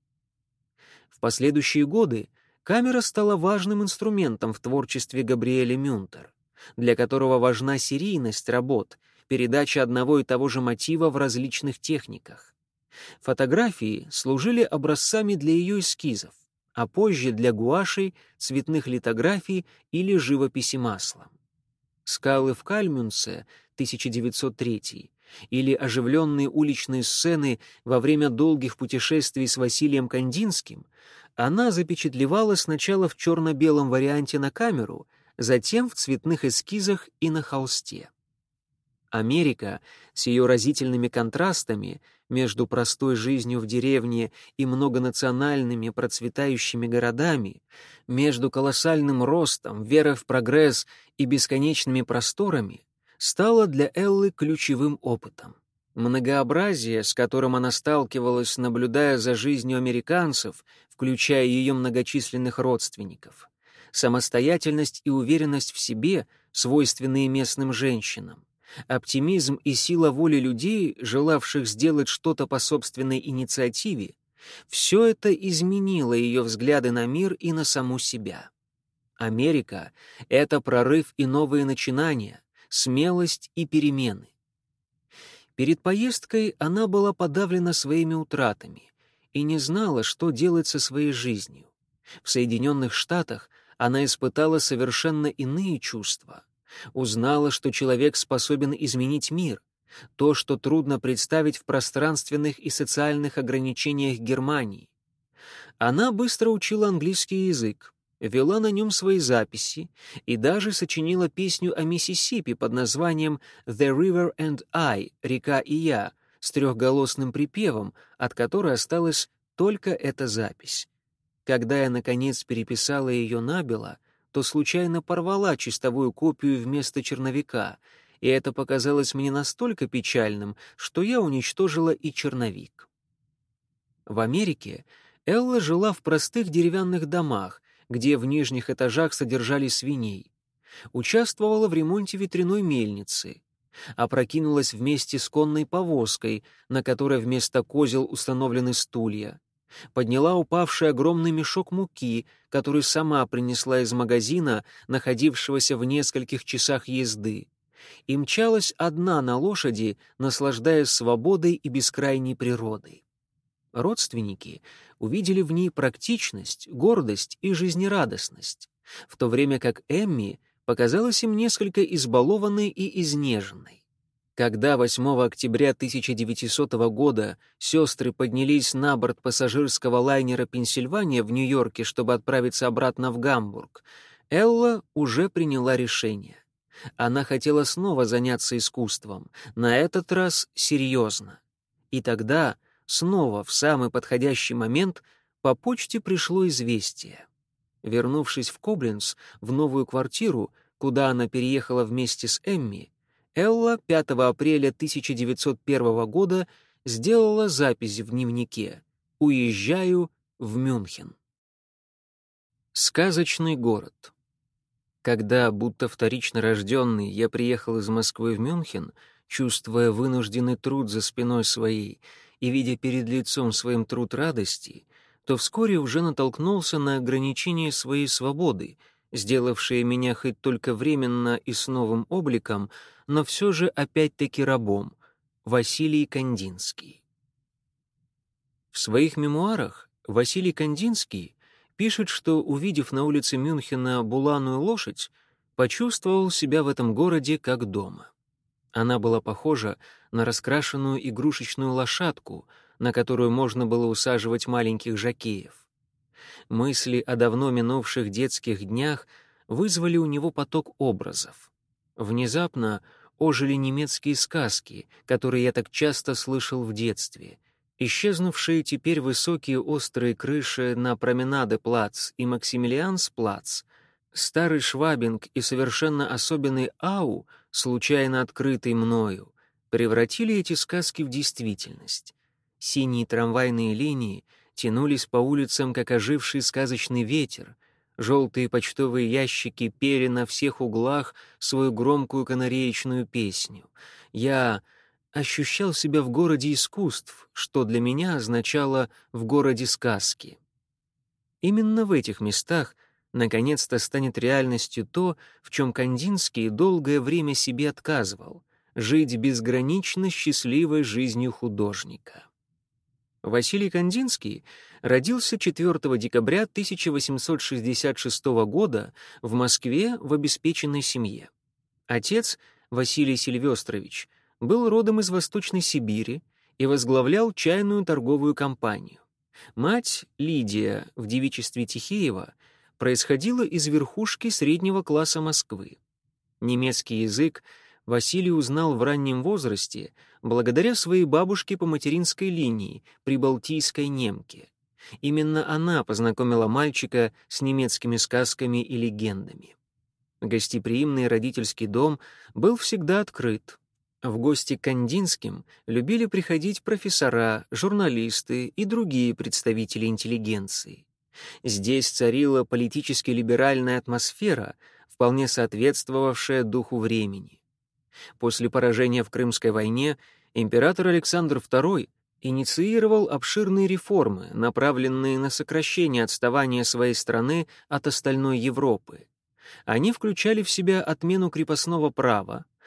S1: В последующие годы камера стала важным инструментом в творчестве Габриэля Мюнтер, для которого важна серийность работ, передача одного и того же мотива в различных техниках. Фотографии служили образцами для ее эскизов, а позже для гуашей, цветных литографий или живописи маслом. «Скалы в Кальмюнце» тысяча девятьсот третий или оживленные уличные сцены во время долгих путешествий с Василием Кандинским она запечатлевала сначала в черно-белом варианте на камеру, затем в цветных эскизах и на холсте. Америка с ее разительными контрастами между простой жизнью в деревне и многонациональными процветающими городами, между колоссальным ростом, верой в прогресс и бесконечными просторами, стала для Эллы ключевым опытом. Многообразие, с которым она сталкивалась, наблюдая за жизнью американцев, включая ее многочисленных родственников, самостоятельность и уверенность в себе, свойственные местным женщинам, оптимизм и сила воли людей, желавших сделать что-то по собственной инициативе, все это изменило ее взгляды на мир и на саму себя. Америка — это прорыв и новые начинания, смелость и перемены. Перед поездкой она была подавлена своими утратами и не знала, что делать со своей жизнью. В Соединенных Штатах она испытала совершенно иные чувства. Узнала, что человек способен изменить мир, то, что трудно представить в пространственных и социальных ограничениях Германии. Она быстро учила английский язык, вела на нем свои записи и даже сочинила песню о Миссисипи под названием «The River and I» — «Река и я», с трехголосным припевом, от которой осталась только эта запись. Когда я, наконец, переписала ее набело, то случайно порвала чистовую копию вместо черновика, и это показалось мне настолько печальным, что я уничтожила и черновик. В Америке Элла жила в простых деревянных домах, где в нижних этажах содержали свиней. Участвовала в ремонте ветряной мельницы. Опрокинулась вместе с конной повозкой, на которой вместо козел установлены стулья. Подняла упавший огромный мешок муки, который сама принесла из магазина, находившегося в нескольких часах езды, и мчалась одна на лошади, наслаждаясь свободой и бескрайней природой. Родственники увидели в ней практичность, гордость и жизнерадостность, в то время как Эмми показалась им несколько избалованной и изнеженной. Когда восьмого октября тысяча девятисотого года сестры поднялись на борт пассажирского лайнера «Пенсильвания» в Нью-Йорке, чтобы отправиться обратно в Гамбург, Элла уже приняла решение. Она хотела снова заняться искусством, на этот раз серьезно. И тогда, снова в самый подходящий момент, по почте пришло известие. Вернувшись в Кобленц, в новую квартиру, куда она переехала вместе с Эмми, Элла пятого апреля тысяча девятьсот первого года сделала запись в дневнике «Уезжаю в Мюнхен». Сказочный город. Когда, будто вторично рожденный, я приехал из Москвы в Мюнхен, чувствуя вынужденный труд за спиной своей и видя перед лицом своим труд радости, то вскоре уже натолкнулся на ограничение своей свободы, сделавшие меня хоть только временно и с новым обликом, но все же опять-таки рабом, Василий Кандинский. В своих мемуарах Василий Кандинский пишет, что, увидев на улице Мюнхена буланую лошадь, почувствовал себя в этом городе как дома. Она была похожа на раскрашенную игрушечную лошадку, на которую можно было усаживать маленьких жокеев. Мысли о давно минувших детских днях вызвали у него поток образов. Внезапно ожили немецкие сказки, которые я так часто слышал в детстве. Исчезнувшие теперь высокие острые крыши на Променаде-плац и Максимилианс-плац, старый Швабинг и совершенно особенный Ау, случайно открытый мною, превратили эти сказки в действительность. Синие трамвайные линии тянулись по улицам, как оживший сказочный ветер, желтые почтовые ящики пели на всех углах свою громкую канареечную песню. Я ощущал себя в городе искусств, что для меня означало «в городе сказки». Именно в этих местах наконец-то станет реальностью то, в чем Кандинский долгое время себе отказывал — жить безгранично счастливой жизнью художника. Василий Кандинский родился четвёртого декабря тысяча восемьсот шестьдесят шестого года в Москве в обеспеченной семье. Отец, Василий Сильвестрович, был родом из Восточной Сибири и возглавлял чайную торговую компанию. Мать, Лидия, в девичестве Тихеева, происходила из верхушки среднего класса Москвы. Немецкий язык Василий узнал в раннем возрасте благодаря своей бабушке по материнской линии, прибалтийской немке. Именно она познакомила мальчика с немецкими сказками и легендами. Гостеприимный родительский дом был всегда открыт. В гости к Кандинским любили приходить профессора, журналисты и другие представители интеллигенции. Здесь царила политически либеральная атмосфера, вполне соответствовавшая духу времени. После поражения в Крымской войне император Александр второй инициировал обширные реформы, направленные на сокращение отставания своей страны от остальной Европы. Они включали в себя отмену крепостного права,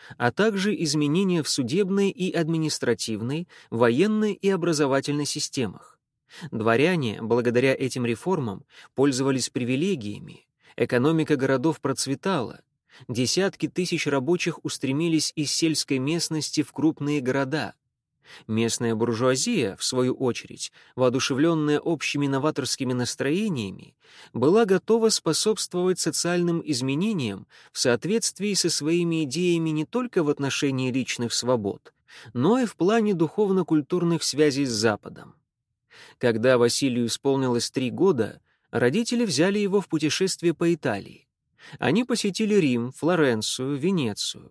S1: а также изменения в судебной и административной, военной и образовательной системах. Дворяне, благодаря этим реформам, пользовались привилегиями, экономика городов процветала, десятки тысяч рабочих устремились из сельской местности в крупные города. Местная буржуазия, в свою очередь, воодушевленная общими новаторскими настроениями, была готова способствовать социальным изменениям в соответствии со своими идеями не только в отношении личных свобод, но и в плане духовно-культурных связей с Западом. Когда Василию исполнилось три года, родители взяли его в путешествие по Италии. Они посетили Рим, Флоренцию, Венецию.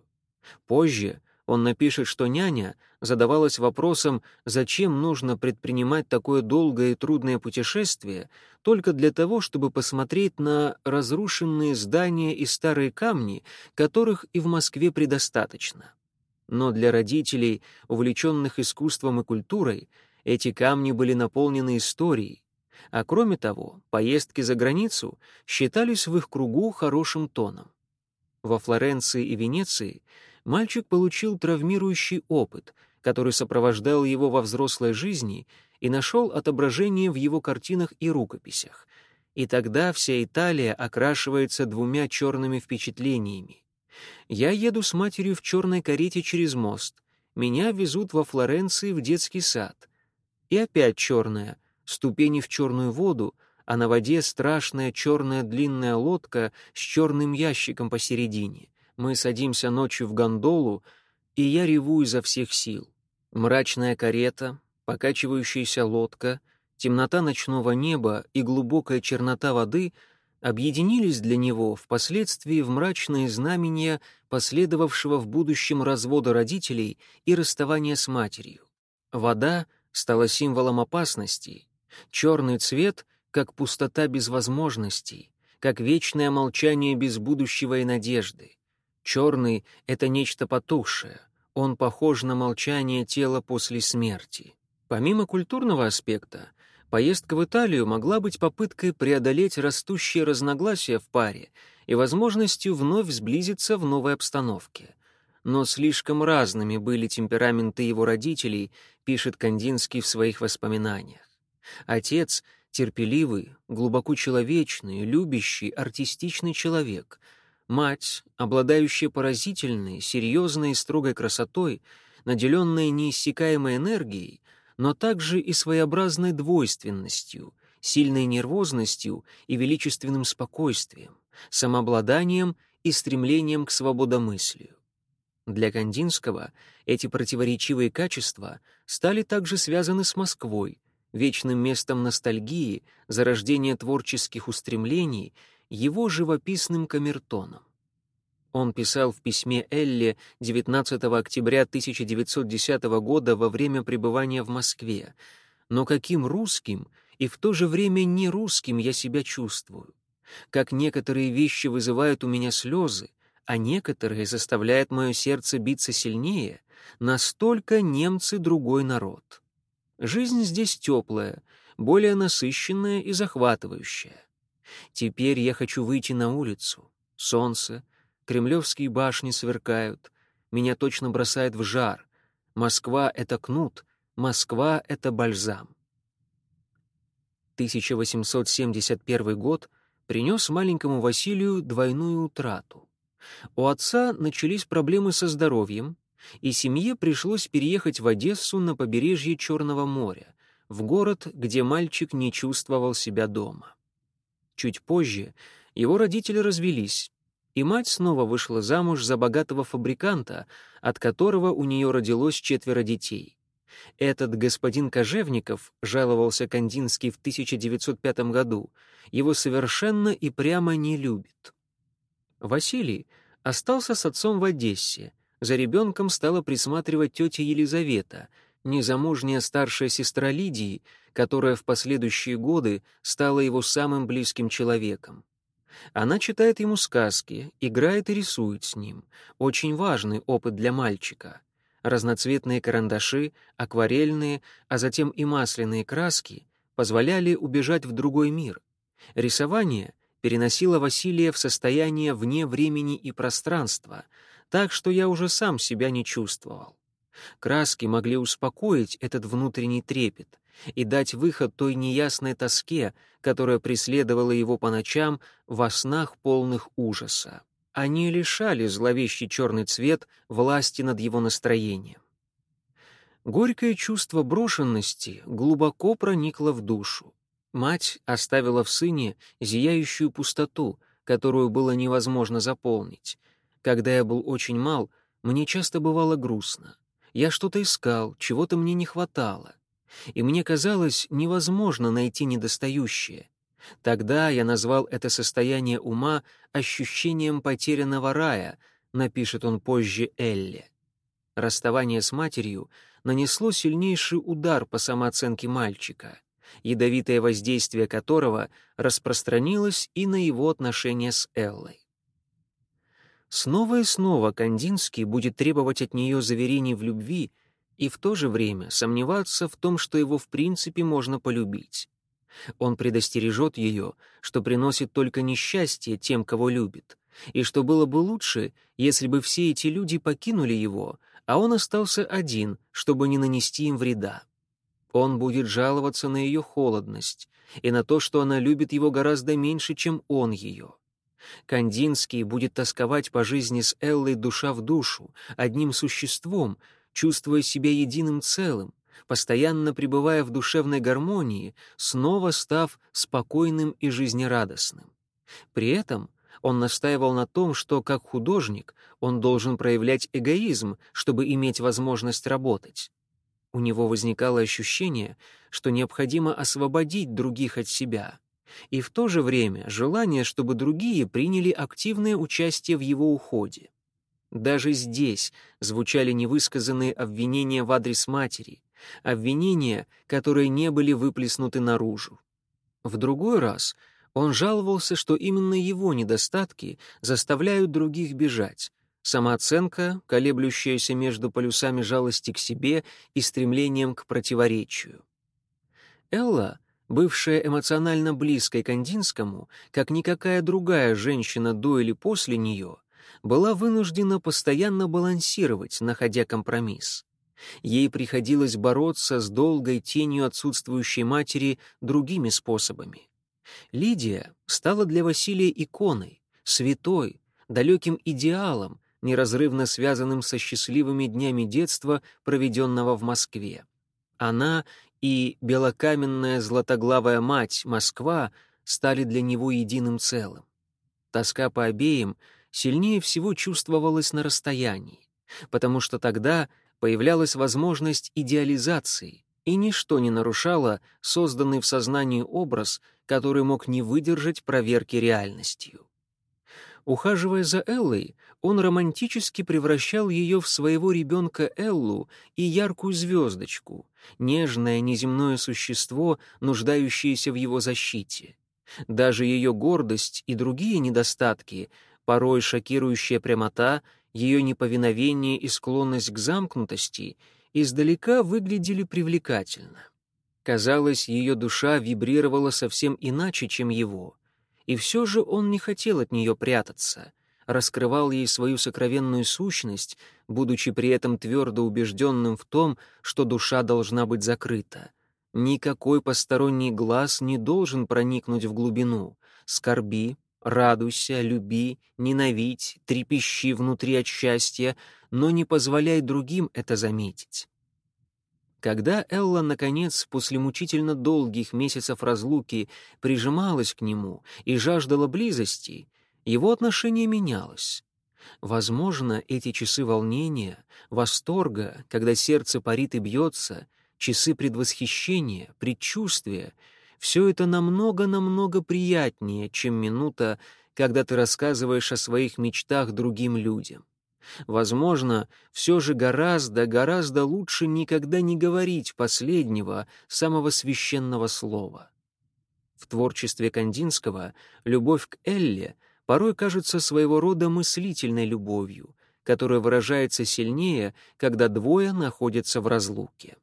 S1: Позже он напишет, что няня задавалась вопросом, зачем нужно предпринимать такое долгое и трудное путешествие только для того, чтобы посмотреть на разрушенные здания и старые камни, которых и в Москве предостаточно. Но для родителей, увлеченных искусством и культурой, эти камни были наполнены историей, а кроме того, поездки за границу считались в их кругу хорошим тоном. Во Флоренции и Венеции мальчик получил травмирующий опыт, который сопровождал его во взрослой жизни и нашел отображение в его картинах и рукописях. И тогда вся Италия окрашивается двумя черными впечатлениями. Я еду с матерью в черной карете через мост. Меня везут во Флоренции в детский сад. И опять черная, ступени в черную воду, а на воде страшная черная длинная лодка с черным ящиком посередине. Мы садимся ночью в гондолу, и я реву изо всех сил. Мрачная карета, покачивающаяся лодка, темнота ночного неба и глубокая чернота воды объединились для него впоследствии в мрачные знамения последовавшего в будущем развода родителей и расставания с матерью. Вода стала символом опасности, черный цвет — как пустота без возможностей, как вечное молчание без будущего и надежды. Черный — это нечто потухшее, он похож на молчание тела после смерти. Помимо культурного аспекта, поездка в Италию могла быть попыткой преодолеть растущие разногласия в паре и возможностью вновь сблизиться в новой обстановке. Но слишком разными были темпераменты его родителей, пишет Кандинский в своих воспоминаниях. Отец — терпеливый, глубоко человечный, любящий, артистичный человек. Мать, обладающая поразительной, серьезной и строгой красотой, наделенная неиссякаемой энергией, но также и своеобразной двойственностью, сильной нервозностью и величественным спокойствием, самообладанием и стремлением к свободомыслию. Для Кандинского эти противоречивые качества стали также связаны с Москвой, вечным местом ностальгии, зарождения творческих устремлений, его живописным камертоном. Он писал в письме Элле девятнадцатого октября тысяча девятьсот десятого года во время пребывания в Москве: «Но каким русским и в то же время не русским я себя чувствую. Как некоторые вещи вызывают у меня слезы, а некоторые заставляют мое сердце биться сильнее, настолько немцы другой народ. Жизнь здесь теплая, более насыщенная и захватывающая. Теперь я хочу выйти на улицу. Солнце, кремлевские башни сверкают, меня точно бросает в жар. Москва — это кнут, Москва — это бальзам». тысяча восемьсот семьдесят первый год принес маленькому Василию двойную утрату. У отца начались проблемы со здоровьем, и семье пришлось переехать в Одессу на побережье Черного моря, в город, где мальчик не чувствовал себя дома. Чуть позже его родители развелись, и мать снова вышла замуж за богатого фабриканта, от которого у нее родилось четверо детей. Этот господин Кожевников, жаловался Кандинский в тысяча девятьсот пятом году, его совершенно и прямо не любит. Василий остался с отцом в Одессе. За ребенком стала присматривать тетя Елизавета, незамужняя старшая сестра Лидии, которая в последующие годы стала его самым близким человеком. Она читает ему сказки, играет и рисует с ним. Очень важный опыт для мальчика. Разноцветные карандаши, акварельные, а затем и масляные краски позволяли убежать в другой мир. Рисование переносило Василия в состояние вне времени и пространства. так что я уже сам себя не чувствовал. Краски могли успокоить этот внутренний трепет и дать выход той неясной тоске, которая преследовала его по ночам во снах полных ужаса. Они лишали зловещий черный цвет власти над его настроением. Горькое чувство брошенности глубоко проникло в душу. Мать оставила в сыне зияющую пустоту, которую было невозможно заполнить. Когда я был очень мал, мне часто бывало грустно. Я что-то искал, чего-то мне не хватало. И мне казалось невозможно найти недостающее. Тогда я назвал это состояние ума ощущением потерянного рая, напишет он позже Элле. Расставание с матерью нанесло сильнейший удар по самооценке мальчика, ядовитое воздействие которого распространилось и на его отношения с Эллой. Снова и снова Кандинский будет требовать от нее заверений в любви и в то же время сомневаться в том, что его в принципе можно полюбить. Он предостережет ее, что приносит только несчастье тем, кого любит, и что было бы лучше, если бы все эти люди покинули его, а он остался один, чтобы не нанести им вреда. Он будет жаловаться на ее холодность и на то, что она любит его гораздо меньше, чем он ее. Кандинский будет тосковать по жизни с Эллой душа в душу, одним существом, чувствуя себя единым целым, постоянно пребывая в душевной гармонии, снова став спокойным и жизнерадостным. При этом он настаивал на том, что, как художник, он должен проявлять эгоизм, чтобы иметь возможность работать. У него возникало ощущение, что необходимо освободить других от себя, и в то же время желание, чтобы другие приняли активное участие в его уходе. Даже здесь звучали невысказанные обвинения в адрес матери, обвинения, которые не были выплеснуты наружу. В другой раз он жаловался, что именно его недостатки заставляют других бежать. Самооценка, колеблющаяся между полюсами жалости к себе и стремлением к противоречию. Элла, бывшая эмоционально близкой Кандинскому, как никакая другая женщина до или после нее, была вынуждена постоянно балансировать, находя компромисс. Ей приходилось бороться с долгой тенью отсутствующей матери другими способами. Лидия стала для Василия иконой, святой, далеким идеалом, неразрывно связанным со счастливыми днями детства, проведенного в Москве. Она и белокаменная златоглавая мать Москва стали для него единым целым. Тоска по обеим сильнее всего чувствовалась на расстоянии, потому что тогда появлялась возможность идеализации, и ничто не нарушало созданный в сознании образ, который мог не выдержать проверки реальностью. Ухаживая за Эллой, он романтически превращал ее в своего ребенка Эллу и яркую звездочку, нежное неземное существо, нуждающееся в его защите. Даже ее гордость и другие недостатки, порой шокирующая прямота, ее неповиновение и склонность к замкнутости, издалека выглядели привлекательно. Казалось, ее душа вибрировала совсем иначе, чем его. И все же он не хотел от нее прятаться, раскрывал ей свою сокровенную сущность, будучи при этом твердо убежденным в том, что душа должна быть закрыта. Никакой посторонний глаз не должен проникнуть в глубину. Скорби, радуйся, люби, ненавидь, трепещи внутри от счастья, но не позволяй другим это заметить. Когда Элла, наконец, после мучительно долгих месяцев разлуки прижималась к нему и жаждала близости, его отношение менялось. Возможно, эти часы волнения, восторга, когда сердце парит и бьется, часы предвосхищения, предчувствия — все это намного-намного приятнее, чем минута, когда ты рассказываешь о своих мечтах другим людям. Возможно, все же гораздо, гораздо лучше никогда не говорить последнего, самого священного слова. В творчестве Кандинского любовь к Элле порой кажется своего рода мыслительной любовью, которая выражается сильнее, когда двое находятся в разлуке.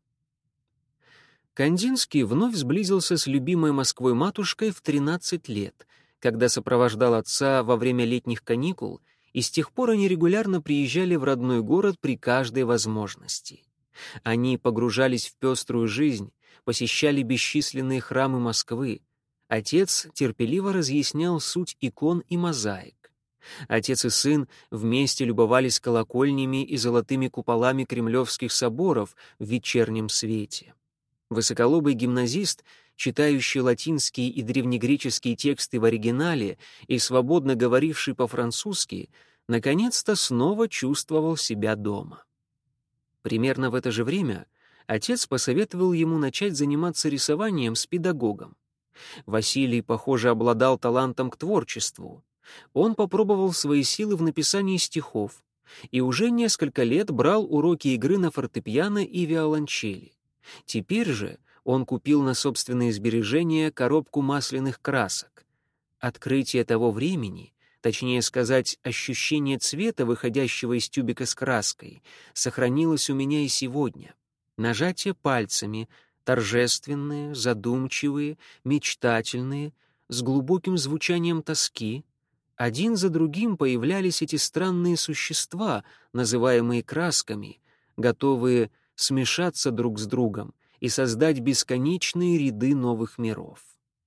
S1: Кандинский вновь сблизился с любимой Москвой матушкой в тринадцать лет, когда сопровождал отца во время летних каникул и с тех пор они регулярно приезжали в родной город при каждой возможности. Они погружались в пеструю жизнь, посещали бесчисленные храмы Москвы. Отец терпеливо разъяснял суть икон и мозаик. Отец и сын вместе любовались колокольнями и золотыми куполами кремлевских соборов в вечернем свете. Высоколобый гимназист, читающий латинские и древнегреческие тексты в оригинале и свободно говоривший по-французски, наконец-то снова чувствовал себя дома. Примерно в это же время отец посоветовал ему начать заниматься рисованием с педагогом. Василий, похоже, обладал талантом к творчеству. Он попробовал свои силы в написании стихов и уже несколько лет брал уроки игры на фортепиано и виолончели. Теперь же он купил на собственные сбережения коробку масляных красок. Открытие того времени, точнее сказать, ощущение цвета, выходящего из тюбика с краской, сохранилось у меня и сегодня. Нажатие пальцами, торжественные, задумчивые, мечтательные, с глубоким звучанием тоски. Один за другим появлялись эти странные существа, называемые красками, готовые смешаться друг с другом и создать бесконечные ряды новых миров.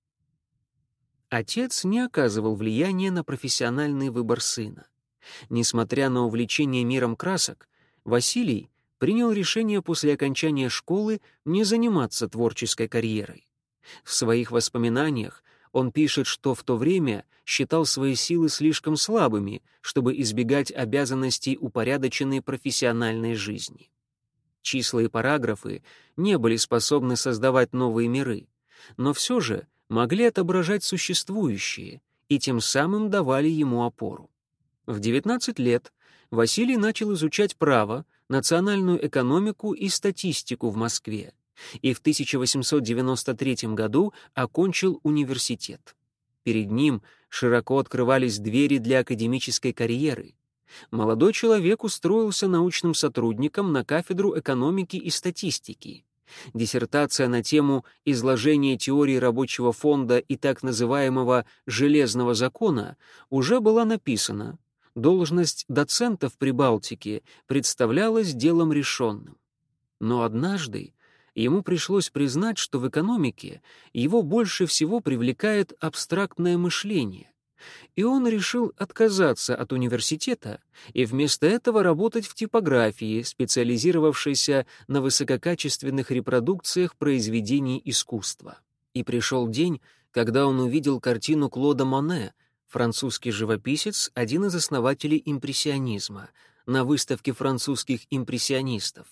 S1: Отец не оказывал влияния на профессиональный выбор сына. Несмотря на увлечение миром красок, Василий принял решение после окончания школы не заниматься творческой карьерой. В своих воспоминаниях он пишет, что в то время считал свои силы слишком слабыми, чтобы избегать обязанностей упорядоченной профессиональной жизни. Числа и параграфы не были способны создавать новые миры, но все же могли отображать существующие и тем самым давали ему опору. В девятнадцать лет Василий начал изучать право, национальную экономику и статистику в Москве и в тысяча восемьсот девяносто третьем году окончил университет. Перед ним широко открывались двери для академической карьеры. Молодой человек устроился научным сотрудником на кафедру экономики и статистики. Диссертация на тему изложения теории рабочего фонда и так называемого «железного закона» уже была написана. Должность доцента в Прибалтике представлялась делом решенным. Но однажды ему пришлось признать, что в экономике его больше всего привлекает абстрактное мышление, и он решил отказаться от университета и вместо этого работать в типографии, специализировавшейся на высококачественных репродукциях произведений искусства. И пришел день, когда он увидел картину Клода Моне, французский живописец, один из основателей импрессионизма, на выставке французских импрессионистов.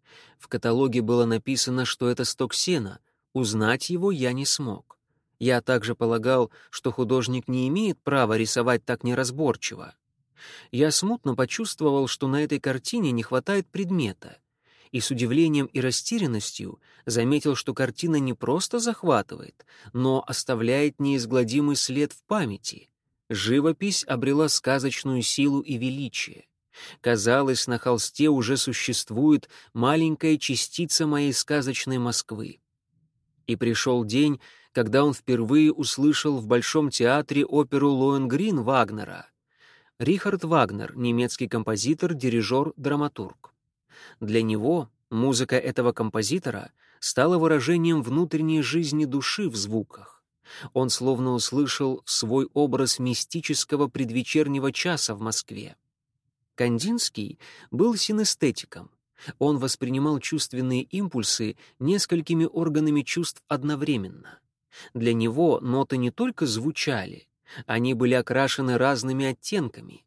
S1: В каталоге было написано, что это сток сена, узнать его я не смог. Я также полагал, что художник не имеет права рисовать так неразборчиво. Я смутно почувствовал, что на этой картине не хватает предмета, и с удивлением и растерянностью заметил, что картина не просто захватывает, но оставляет неизгладимый след в памяти. Живопись обрела сказочную силу и величие. Казалось, на холсте уже существует маленькая частица моей сказочной Москвы. И пришел день, когда он впервые услышал в Большом театре оперу «Лоэнгрин» Вагнера. Рихард Вагнер — немецкий композитор, дирижер, драматург. Для него музыка этого композитора стала выражением внутренней жизни души в звуках. Он словно услышал свой образ мистического предвечернего часа в Москве. Кандинский был синестетиком. Он воспринимал чувственные импульсы несколькими органами чувств одновременно. Для него ноты не только звучали, они были окрашены разными оттенками.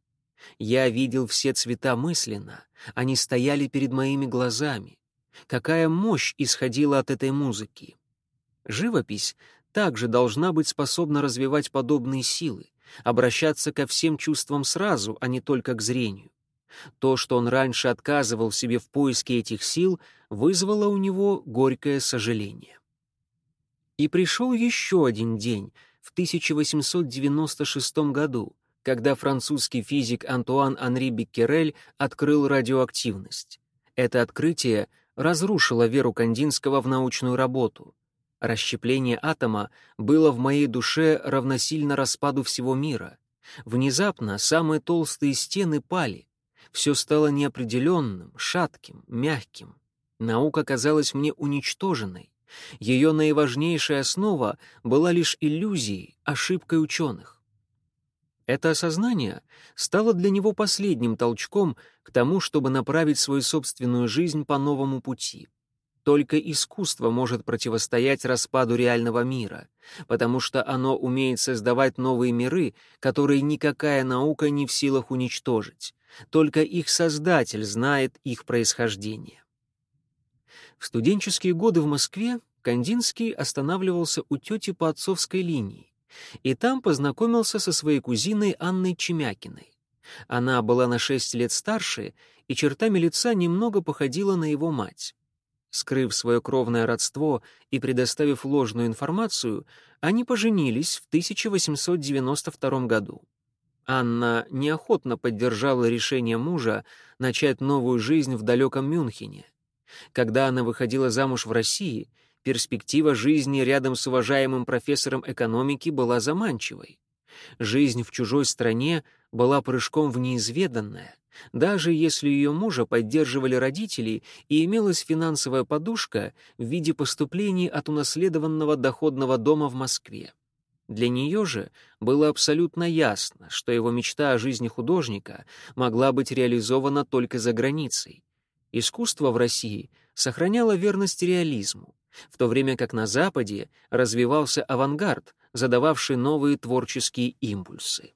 S1: Я видел все цвета мысленно, они стояли перед моими глазами. Какая мощь исходила от этой музыки! Живопись также должна быть способна развивать подобные силы, обращаться ко всем чувствам сразу, а не только к зрению. То, что он раньше отказывал себе в поиске этих сил, вызвало у него горькое сожаление. И пришел еще один день, в тысяча восемьсот девяносто шестом году, когда французский физик Антуан-Анри Беккерель открыл радиоактивность. Это открытие разрушило веру Кандинского в научную работу. Расщепление атома было в моей душе равносильно распаду всего мира. Внезапно самые толстые стены пали. Все стало неопределенным, шатким, мягким. Наука казалась мне уничтоженной. Ее наиважнейшая основа была лишь иллюзией, ошибкой ученых. Это осознание стало для него последним толчком к тому, чтобы направить свою собственную жизнь по новому пути. Только искусство может противостоять распаду реального мира, потому что оно умеет создавать новые миры, которые никакая наука не в силах уничтожить. Только их создатель знает их происхождение. В студенческие годы в Москве Кандинский останавливался у тети по отцовской линии, и там познакомился со своей кузиной Анной Чемякиной. Она была на шесть лет старше и чертами лица немного походила на его мать. Скрыв свое кровное родство и предоставив ложную информацию, они поженились в тысяча восемьсот девяносто втором году. Анна неохотно поддержала решение мужа начать новую жизнь в далеком Мюнхене. Когда она выходила замуж в России, перспектива жизни рядом с уважаемым профессором экономики была заманчивой. Жизнь в чужой стране была прыжком в неизведанное. Даже если ее мужа поддерживали родители и имелась финансовая подушка в виде поступлений от унаследованного доходного дома в Москве. Для нее же было абсолютно ясно, что его мечта о жизни художника могла быть реализована только за границей. Искусство в России сохраняло верность реализму, в то время как на Западе развивался авангард, задававший новые творческие импульсы.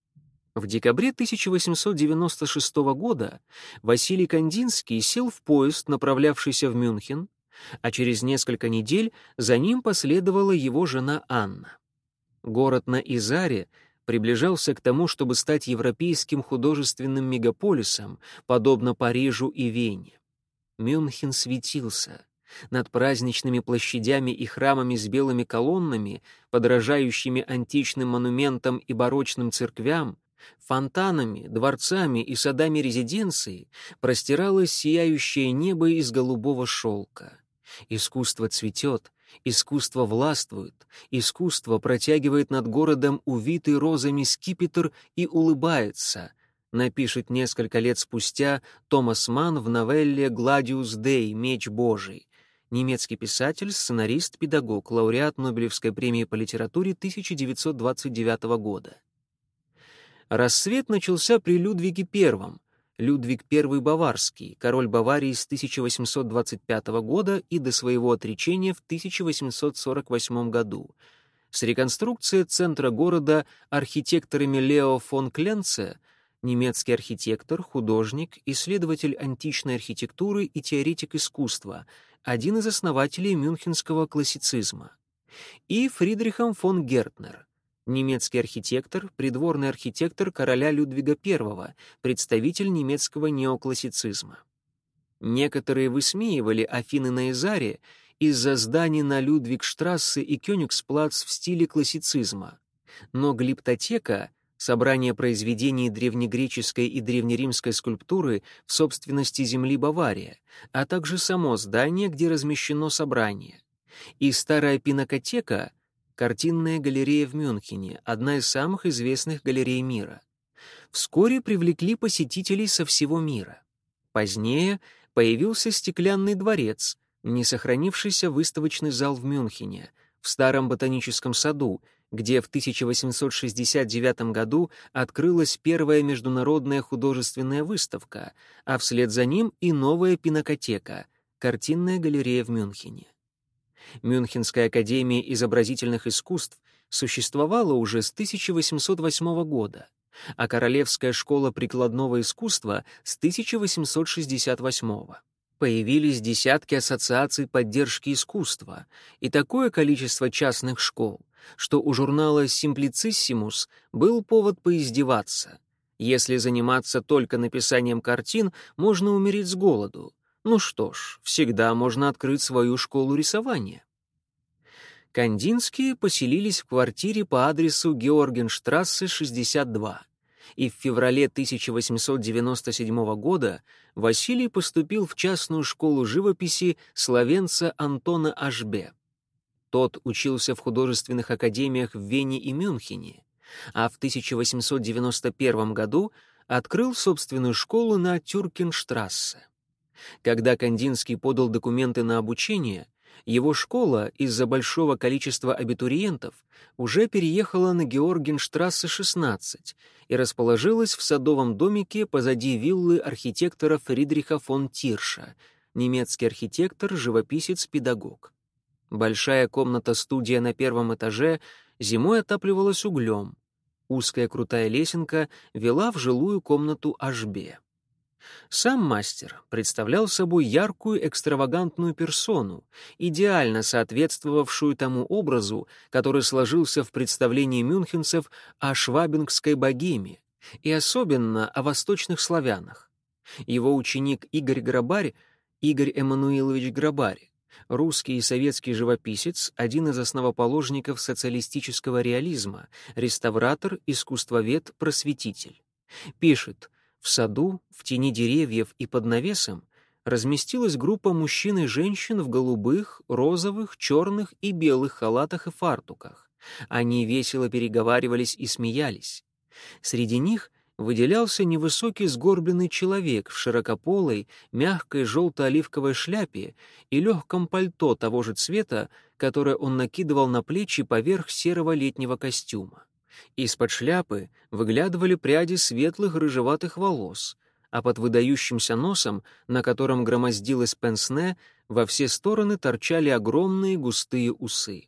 S1: В декабре тысяча восемьсот девяносто шестого года Василий Кандинский сел в поезд, направлявшийся в Мюнхен, а через несколько недель за ним последовала его жена Анна. Город на Изаре приближался к тому, чтобы стать европейским художественным мегаполисом, подобно Парижу и Вене. Мюнхен светился. Над праздничными площадями и храмами с белыми колоннами, подражающими античным монументам и барочным церквям, фонтанами, дворцами и садами резиденции простиралось сияющее небо из голубого шелка. Искусство цветет, искусство властвует, искусство протягивает над городом увитый розами скипетр и улыбается, напишет несколько лет спустя Томас Манн в новелле «Гладиус Дей. Меч Божий». Немецкий писатель, сценарист, педагог, лауреат Нобелевской премии по литературе тысяча девятьсот двадцать девятого года. Рассвет начался при Людвиге Первом. Людвиг Первый Баварский, король Баварии с тысяча восемьсот двадцать пятого года и до своего отречения в тысяча восемьсот сорок восьмом году. С реконструкцией центра города архитекторами Лео фон Кленце, немецкий архитектор, художник, исследователь античной архитектуры и теоретик искусства, один из основателей мюнхенского классицизма, и Фридрихом фон Гертнер, немецкий архитектор, придворный архитектор короля Людвига Первого, представитель немецкого неоклассицизма. Некоторые высмеивали Афины на Изаре из-за зданий на Людвигштрассе и Кёнигсплац в стиле классицизма, но Глиптотека — собрание произведений древнегреческой и древнеримской скульптуры в собственности земли Бавария, а также само здание, где размещено собрание, и Старая Пинакотека — картинная галерея в Мюнхене, одна из самых известных галерей мира. Вскоре привлекли посетителей со всего мира. Позднее появился стеклянный дворец, не сохранившийся выставочный зал в Мюнхене, в Старом ботаническом саду, где в тысяча восемьсот шестьдесят девятом году открылась первая международная художественная выставка, а вслед за ним и новая Пинакотека — картинная галерея в Мюнхене. Мюнхенская академия изобразительных искусств существовала уже с тысяча восемьсот восьмого года, а Королевская школа прикладного искусства — с тысяча восемьсот шестьдесят восьмого. Появились десятки ассоциаций поддержки искусства и такое количество частных школ, что у журнала «Simplicissimus» был повод поиздеваться. Если заниматься только написанием картин, можно умереть с голоду. Ну что ж, всегда можно открыть свою школу рисования. Кандинские поселились в квартире по адресу Георгенштрассе, шестьдесят два, и в феврале тысяча восемьсот девяносто седьмого года Василий поступил в частную школу живописи словенца Антона Ашбе. Тот учился в художественных академиях в Вене и Мюнхене, а в тысяча восемьсот девяносто первом году открыл собственную школу на Тюркенштрассе. Когда Кандинский подал документы на обучение, его школа из-за большого количества абитуриентов уже переехала на Георгенштрассе шестнадцать и расположилась в садовом домике позади виллы архитектора Фридриха фон Тирша, немецкий архитектор, живописец, педагог. Большая комната-студия на первом этаже зимой отапливалась углем. Узкая крутая лесенка вела в жилую комнату Ашбе. Сам мастер представлял собой яркую экстравагантную персону, идеально соответствовавшую тому образу, который сложился в представлении мюнхенцев о швабингской богеме и особенно о восточных славянах. Его ученик Игорь Грабарь, Игорь Эммануилович Грабарь, русский и советский живописец, один из основоположников социалистического реализма, реставратор, искусствовед, просветитель. Пишет: в саду, в тени деревьев и под навесом разместилась группа мужчин и женщин в голубых, розовых, черных и белых халатах и фартуках. Они весело переговаривались и смеялись. Среди них выделялся невысокий сгорбленный человек в широкополой, мягкой желто-оливковой шляпе и легком пальто того же цвета, которое он накидывал на плечи поверх серого летнего костюма. Из-под шляпы выглядывали пряди светлых рыжеватых волос, а под выдающимся носом, на котором громоздилось пенсне, во все стороны торчали огромные густые усы.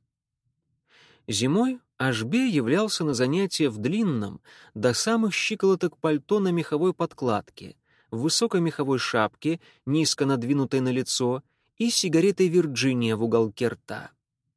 S1: Зимой Ашбе являлся на занятия в длинном, до самых щиколоток пальто на меховой подкладке, в высокой меховой шапке, низко надвинутой на лицо, и с сигаретой «Вирджиния» в уголке рта.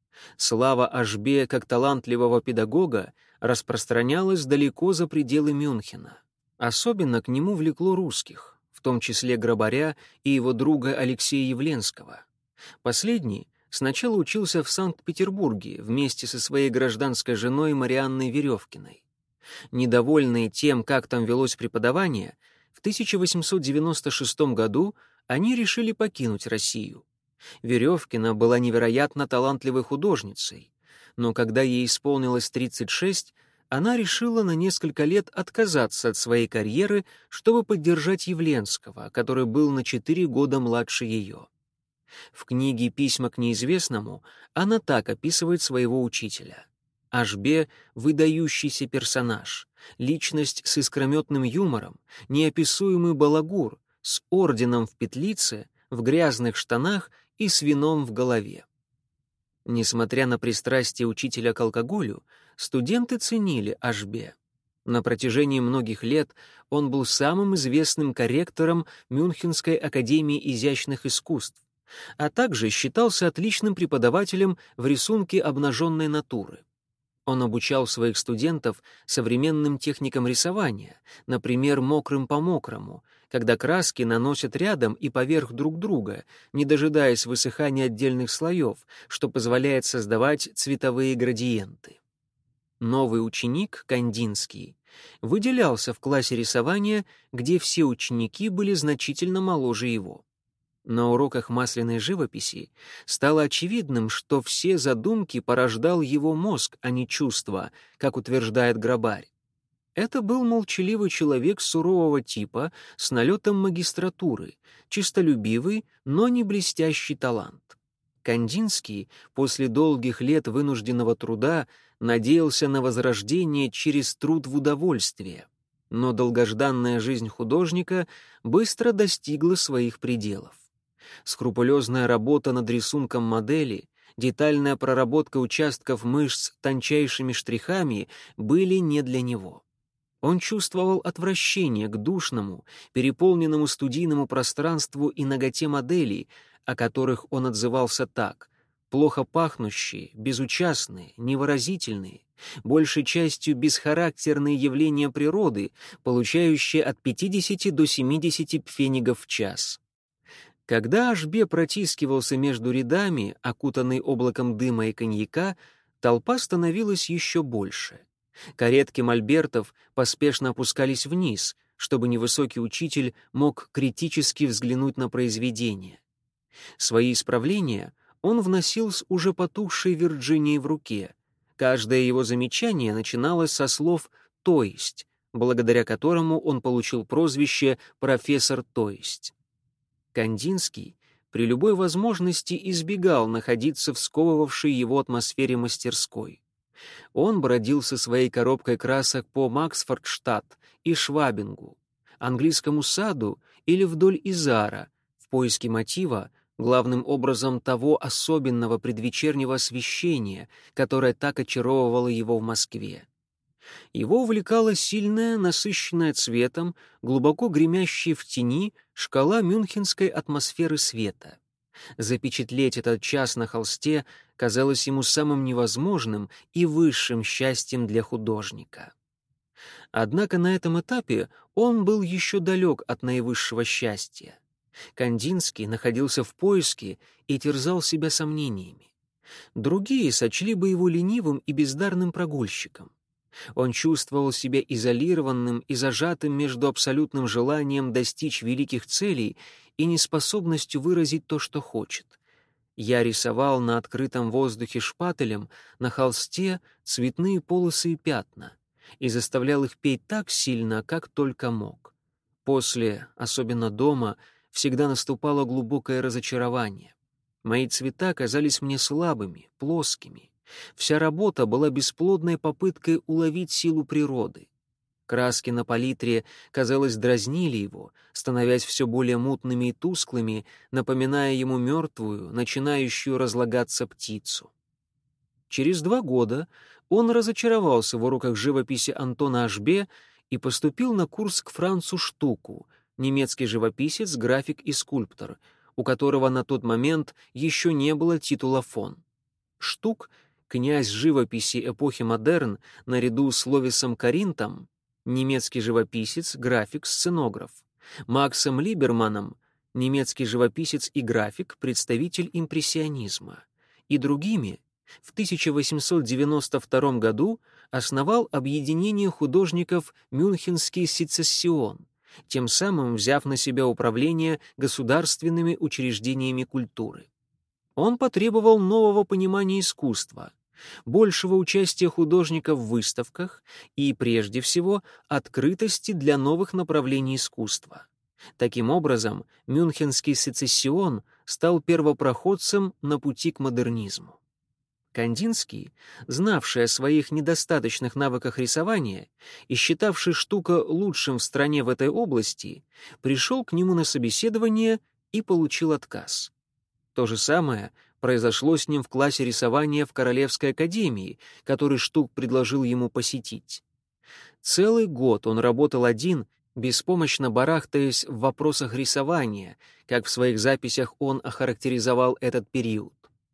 S1: Слава Ашбе как талантливого педагога распространялась далеко за пределы Мюнхена. Особенно к нему влекло русских, в том числе Грабаря и его друга Алексея Явленского. Последний сначала учился в Санкт-Петербурге вместе со своей гражданской женой Марианной Веревкиной. Недовольные тем, как там велось преподавание, в тысяча восемьсот девяносто шестом году они решили покинуть Россию. Веревкина была невероятно талантливой художницей, но когда ей исполнилось тридцать шесть, она решила на несколько лет отказаться от своей карьеры, чтобы поддержать Явленского, который был на четыре года младше ее. В книге «Письма к неизвестному» она так описывает своего учителя. Ашбе — выдающийся персонаж, личность с искрометным юмором, неописуемый балагур, с орденом в петлице, в грязных штанах и с вином в голове. Несмотря на пристрастие учителя к алкоголю, студенты ценили Ашбе. На протяжении многих лет он был самым известным корректором Мюнхенской академии изящных искусств, а также считался отличным преподавателем в рисунке обнаженной натуры. Он обучал своих студентов современным техникам рисования, например, мокрым по мокрому, когда краски наносят рядом и поверх друг друга, не дожидаясь высыхания отдельных слоев, что позволяет создавать цветовые градиенты. Новый ученик, Кандинский, выделялся в классе рисования, где все ученики были значительно моложе его. На уроках масляной живописи стало очевидным, что все задумки порождал его мозг, а не чувства, как утверждает Грабарь. Это был молчаливый человек сурового типа с налетом магистратуры, чистолюбивый, но не блестящий талант. Кандинский после долгих лет вынужденного труда надеялся на возрождение через труд в удовольствие, но долгожданная жизнь художника быстро достигла своих пределов. Скрупулезная работа над рисунком модели, детальная проработка участков мышц тончайшими штрихами были не для него. Он чувствовал отвращение к душному, переполненному студийному пространству и наготе моделей, о которых он отзывался так: плохо пахнущие, безучастные, невыразительные, большей частью бесхарактерные явления природы, получающие от пятидесяти до семидесяти пфенигов в час. Когда Ашбе протискивался между рядами, окутанный облаком дыма и коньяка, толпа становилась еще больше. Каретки мольбертов поспешно опускались вниз, чтобы невысокий учитель мог критически взглянуть на произведение. Свои исправления он вносил с уже потухшей Вирджинией в руке, Каждое его замечание начиналось со слов «то есть», благодаря которому он получил прозвище «профессор то есть». Кандинский при любой возможности избегал находиться в сковывавшей его атмосфере мастерской. Он бродил со своей коробкой красок по Максфордштадт и Швабингу, английскому саду или вдоль Изара в поиске мотива, главным образом того особенного предвечернего освещения, которое так очаровывало его в Москве. Его увлекала сильная, насыщенная цветом, глубоко гремящая в тени шкала мюнхенской атмосферы света. Запечатлеть этот час на холсте казалось ему самым невозможным и высшим счастьем для художника. Однако на этом этапе он был еще далек от наивысшего счастья. Кандинский находился в поиске и терзал себя сомнениями. Другие сочли бы его ленивым и бездарным прогульщиком. Он чувствовал себя изолированным и зажатым между абсолютным желанием достичь великих целей и неспособностью выразить то, что хочет. Я рисовал на открытом воздухе шпателем на холсте цветные полосы и пятна и заставлял их петь так сильно, как только мог. После, особенно дома, всегда наступало глубокое разочарование. Мои цвета казались мне слабыми, плоскими. Вся работа была бесплодной попыткой уловить силу природы. Краски на палитре, казалось, дразнили его, становясь все более мутными и тусклыми, напоминая ему мертвую, начинающую разлагаться птицу. Через два года он разочаровался в уроках живописи Антона Ашбе и поступил на курс к Францу Штуку, немецкий живописец, график и скульптор, у которого на тот момент еще не было титула фон. Штук — князь живописи эпохи модерн, наряду с Ловисом Каринтом, немецкий живописец, график, сценограф, Максом Либерманом, немецкий живописец и график, представитель импрессионизма, и другими, в тысяча восемьсот девяносто втором году основал объединение художников «Мюнхенский сецессион», тем самым взяв на себя управление государственными учреждениями культуры. Он потребовал нового понимания искусства, большего участия художников в выставках и, прежде всего, открытости для новых направлений искусства. Таким образом, Мюнхенский сецессион стал первопроходцем на пути к модернизму. Кандинский, знавший о своих недостаточных навыках рисования и считавший Штука лучшим в стране в этой области, пришел к нему на собеседование и получил отказ. То же самое произошло с ним в классе рисования в Королевской академии, который Штук предложил ему посетить. Целый год он работал один, беспомощно барахтаясь в вопросах рисования, как в своих записях он охарактеризовал этот период.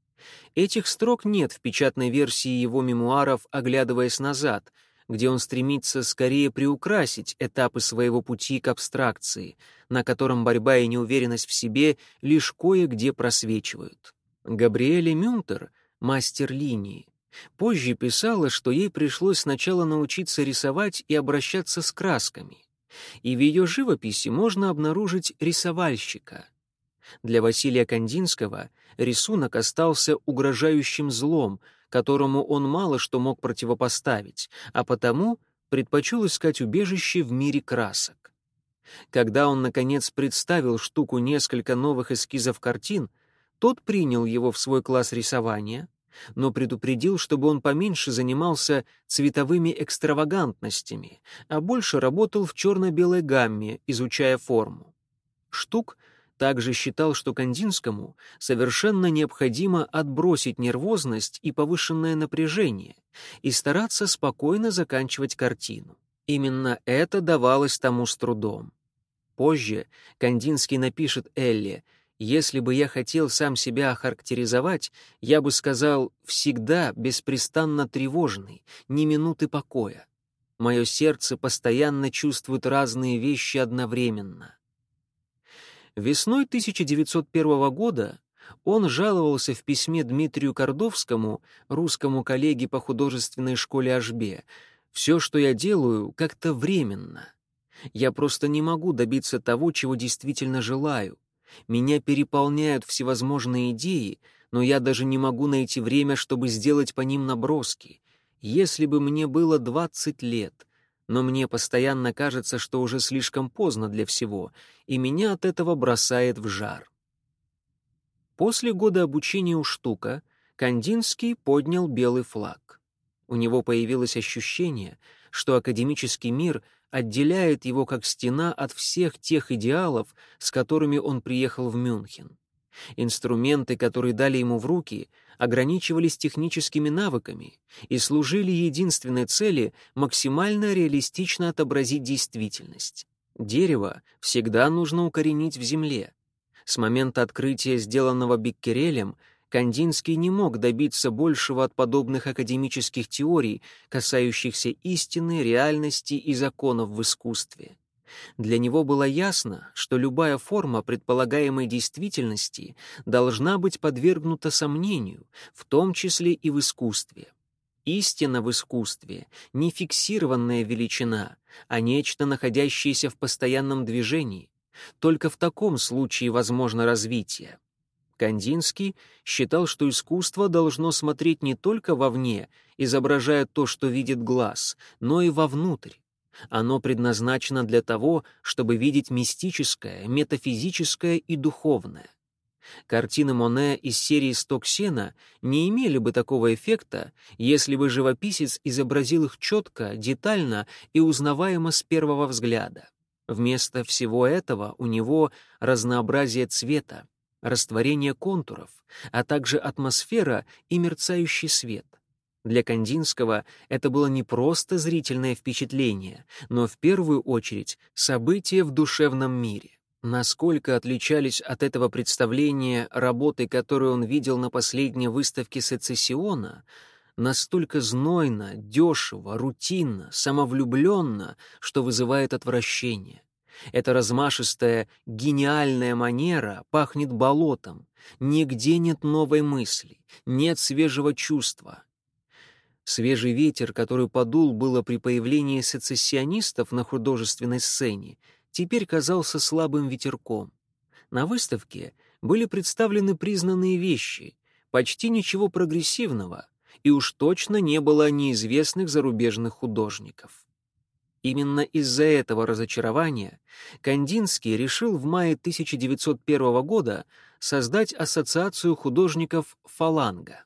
S1: Этих строк нет в печатной версии его мемуаров «Оглядываясь назад», где он стремится скорее приукрасить этапы своего пути к абстракции, на котором борьба и неуверенность в себе лишь кое-где просвечивают. Габриэле Мюнтер, мастер линии, позже писала, что ей пришлось сначала научиться рисовать и обращаться с красками, и в ее живописи можно обнаружить рисовальщика. Для Василия Кандинского рисунок остался угрожающим злом, которому он мало что мог противопоставить, а потому предпочел искать убежище в мире красок. Когда он, наконец, представил Штуку несколько новых эскизов картин, тот принял его в свой класс рисования, но предупредил, чтобы он поменьше занимался цветовыми экстравагантностями, а больше работал в черно-белой гамме, изучая форму. Штук также считал, что Кандинскому совершенно необходимо отбросить нервозность и повышенное напряжение и стараться спокойно заканчивать картину. Именно это давалось тому с трудом. Позже Кандинский напишет Элле: «Если бы я хотел сам себя охарактеризовать, я бы сказал, всегда беспрестанно тревожный, ни минуты покоя. Мое сердце постоянно чувствует разные вещи одновременно». Весной тысяча девятьсот первого года он жаловался в письме Дмитрию Кордовскому, русскому коллеге по художественной школе Ашбе: «Все, что я делаю, как-то временно. Я просто не могу добиться того, чего действительно желаю. Меня переполняют всевозможные идеи, но я даже не могу найти время, чтобы сделать по ним наброски. Если бы мне было двадцать лет, но мне постоянно кажется, что уже слишком поздно для всего, и меня от этого бросает в жар». После года обучения у Штука Кандинский поднял белый флаг. У него появилось ощущение, что академический мир отделяет его как стена от всех тех идеалов, с которыми он приехал в Мюнхен. Инструменты, которые дали ему в руки, ограничивались техническими навыками и служили единственной цели максимально реалистично отобразить действительность. Дерево всегда нужно укоренить в земле. С момента открытия, сделанного Беккерелем, Кандинский не мог добиться большего от подобных академических теорий, касающихся истины, реальности и законов в искусстве. Для него было ясно, что любая форма предполагаемой действительности должна быть подвергнута сомнению, в том числе и в искусстве. Истина в искусстве — не фиксированная величина, а нечто, находящееся в постоянном движении. Только в таком случае возможно развитие. Кандинский считал, что искусство должно смотреть не только вовне, изображая то, что видит глаз, но и вовнутрь. Оно предназначено для того, чтобы видеть мистическое, метафизическое и духовное. Картины Моне из серии «Сток сена» не имели бы такого эффекта, если бы живописец изобразил их четко, детально и узнаваемо с первого взгляда. Вместо всего этого у него разнообразие цвета, растворение контуров, а также атмосфера и мерцающий свет. Для Кандинского это было не просто зрительное впечатление, но в первую очередь событие в душевном мире. Насколько отличались от этого представления работы, которые он видел на последней выставке Сецессиона, настолько знойно, дешево, рутинно, самовлюбленно, что вызывает отвращение. Эта размашистая, гениальная манера пахнет болотом. Нигде нет новой мысли, нет свежего чувства. Свежий ветер, который подул было при появлении сецессионистов на художественной сцене, теперь казался слабым ветерком. На выставке были представлены признанные вещи, почти ничего прогрессивного, и уж точно не было неизвестных зарубежных художников. Именно из-за этого разочарования Кандинский решил в мае тысяча девятьсот первого года создать ассоциацию художников «Фаланга».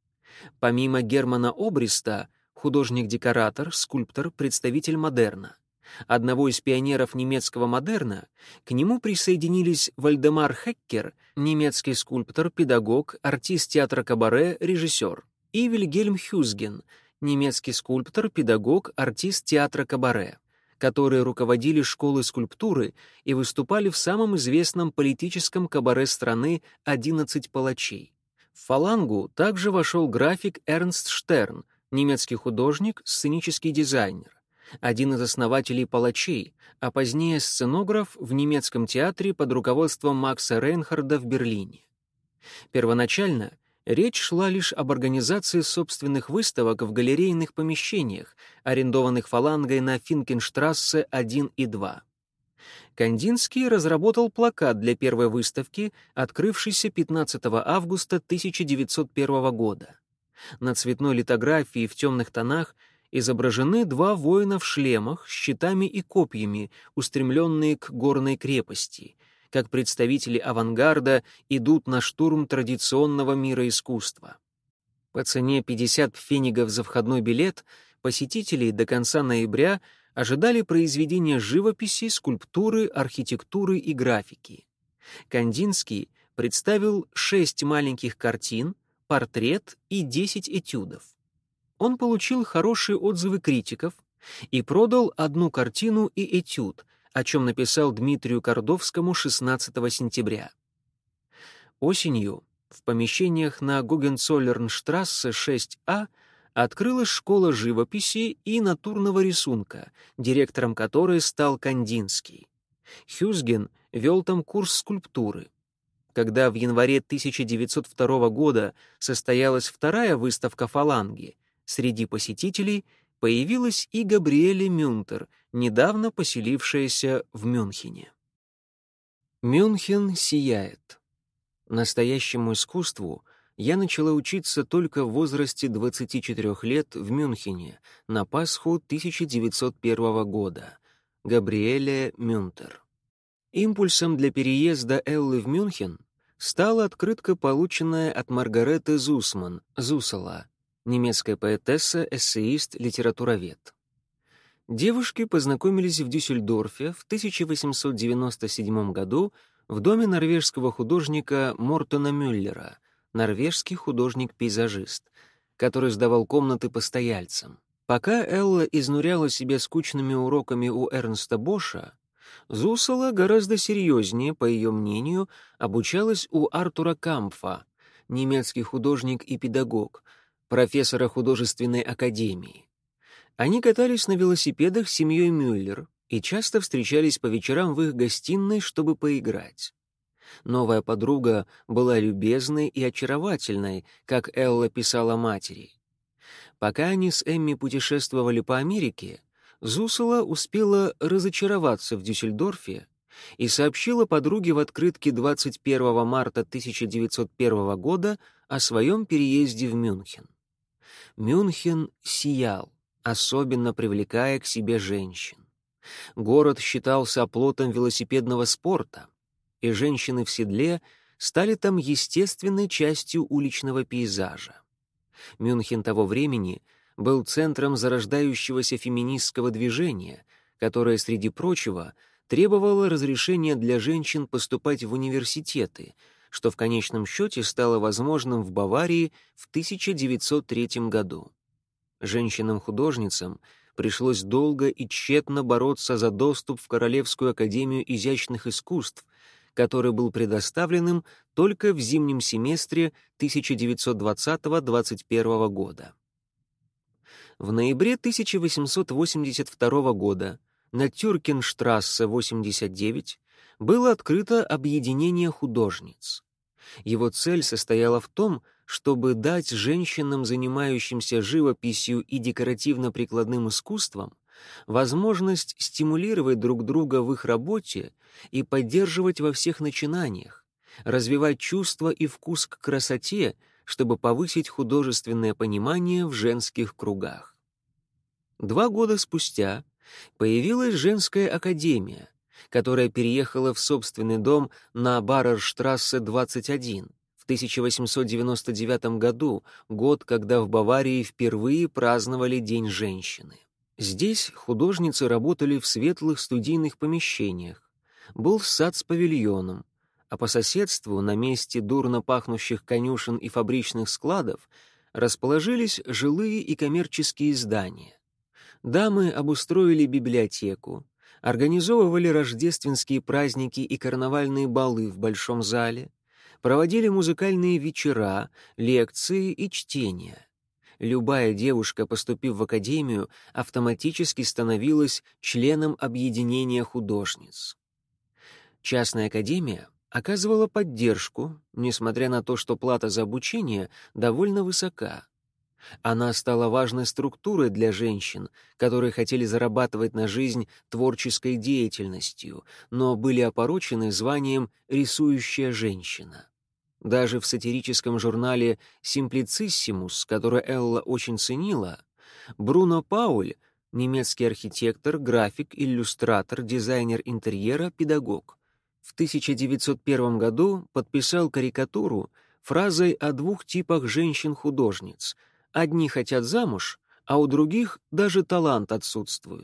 S1: Помимо Германа Обриста, художник-декоратор, скульптор, представитель модерна, одного из пионеров немецкого модерна, к нему присоединились Вальдемар Хеккер, немецкий скульптор, педагог, артист театра кабаре, режиссер, и Вильгельм Хюсген, немецкий скульптор, педагог, артист театра кабаре, которые руководили школой скульптуры и выступали в самом известном политическом кабаре страны «одиннадцать палачей». В «Фалангу» также вошел график Эрнст Штерн, немецкий художник, сценический дизайнер, один из основателей «Палачей», а позднее сценограф в немецком театре под руководством Макса Рейнхарда в Берлине. Первоначально речь шла лишь об организации собственных выставок в галерейных помещениях, арендованных «Фалангой» на Финкенштрассе один и два. Кандинский разработал плакат для первой выставки, открывшейся пятнадцатого августа тысяча девятьсот первого года. На цветной литографии в темных тонах изображены два воина в шлемах с щитами и копьями, устремленные к горной крепости, как представители авангарда идут на штурм традиционного мира искусства. По цене пятьдесят пфенигов за входной билет посетителей до конца ноября ожидали произведения живописи, скульптуры, архитектуры и графики. Кандинский представил шесть маленьких картин, портрет и десять этюдов. Он получил хорошие отзывы критиков и продал одну картину и этюд, о чем написал Дмитрию Кордовскому шестнадцатого сентября. Осенью в помещениях на Гогенцоллернштрассе шесть А открылась школа живописи и натурного рисунка, директором которой стал Кандинский. Хюсген вел там курс скульптуры. Когда в январе тысяча девятьсот второго года состоялась вторая выставка «Фаланги», среди посетителей появилась и Габриэле Мюнтер, недавно поселившаяся в Мюнхене. Мюнхен сияет. Настоящему искусству я начала учиться только в возрасте двадцати четырёх лет в Мюнхене на Пасху тысяча девятьсот первого года. Габриэле Мюнтер. Импульсом для переезда Эллы в Мюнхен стала открытка, полученная от Маргареты Зусман, Зусала, немецкая поэтесса, эссеист, литературовед. Девушки познакомились в Дюссельдорфе в тысяча восемьсот девяносто седьмом году в доме норвежского художника Мортона Мюллера, норвежский художник-пейзажист, который сдавал комнаты постояльцам. Пока Элла изнуряла себя скучными уроками у Эрнста Боша, Зусала гораздо серьезнее, по ее мнению, обучалась у Артура Кампфа, немецкий художник и педагог, профессора художественной академии. Они катались на велосипедах с семьей Мюллер и часто встречались по вечерам в их гостиной, чтобы поиграть. Новая подруга была любезной и очаровательной, как Элла писала матери. Пока они с Эмми путешествовали по Америке, Зусала успела разочароваться в Дюссельдорфе и сообщила подруге в открытке двадцать первого марта тысяча девятьсот первого года о своем переезде в Мюнхен. Мюнхен сиял, особенно привлекая к себе женщин. Город считался оплотом велосипедного спорта, и женщины в седле стали там естественной частью уличного пейзажа. Мюнхен того времени был центром зарождающегося феминистского движения, которое, среди прочего, требовало разрешения для женщин поступать в университеты, что в конечном счете стало возможным в Баварии в тысяча девятьсот третьем году. Женщинам-художницам пришлось долго и тщетно бороться за доступ в Королевскую академию изящных искусств, который был предоставлен им только в зимнем семестре тысяча девятьсот двадцатого — двадцать первого года. В ноябре тысяча восемьсот восемьдесят второго года на Тюркенштрассе восемьдесят девять было открыто объединение художниц. Его цель состояла в том, чтобы дать женщинам, занимающимся живописью и декоративно-прикладным искусством, возможность стимулировать друг друга в их работе и поддерживать во всех начинаниях, развивать чувства и вкус к красоте, чтобы повысить художественное понимание в женских кругах. Два года спустя появилась женская академия, которая переехала в собственный дом на Баррерштрассе двадцать один в тысяча восемьсот девяносто девятом году, год, когда в Баварии впервые праздновали День женщины. Здесь художницы работали в светлых студийных помещениях. Был сад с павильоном, а по соседству, на месте дурно пахнущих конюшен и фабричных складов, расположились жилые и коммерческие здания. Дамы обустроили библиотеку, организовывали рождественские праздники и карнавальные балы в большом зале, проводили музыкальные вечера, лекции и чтения. Любая девушка, поступив в академию, автоматически становилась членом объединения художниц. Частная академия оказывала поддержку, несмотря на то, что плата за обучение довольно высока. Она стала важной структурой для женщин, которые хотели зарабатывать на жизнь творческой деятельностью, но были опорочены званием «рисующая женщина». Даже в сатирическом журнале «Симплициссимус», который Элла очень ценила, Бруно Пауль, немецкий архитектор, график, иллюстратор, дизайнер интерьера, педагог, в тысяча девятьсот первом году подписал карикатуру фразой о двух типах женщин-художниц. Одни хотят замуж, а у других даже талант отсутствует.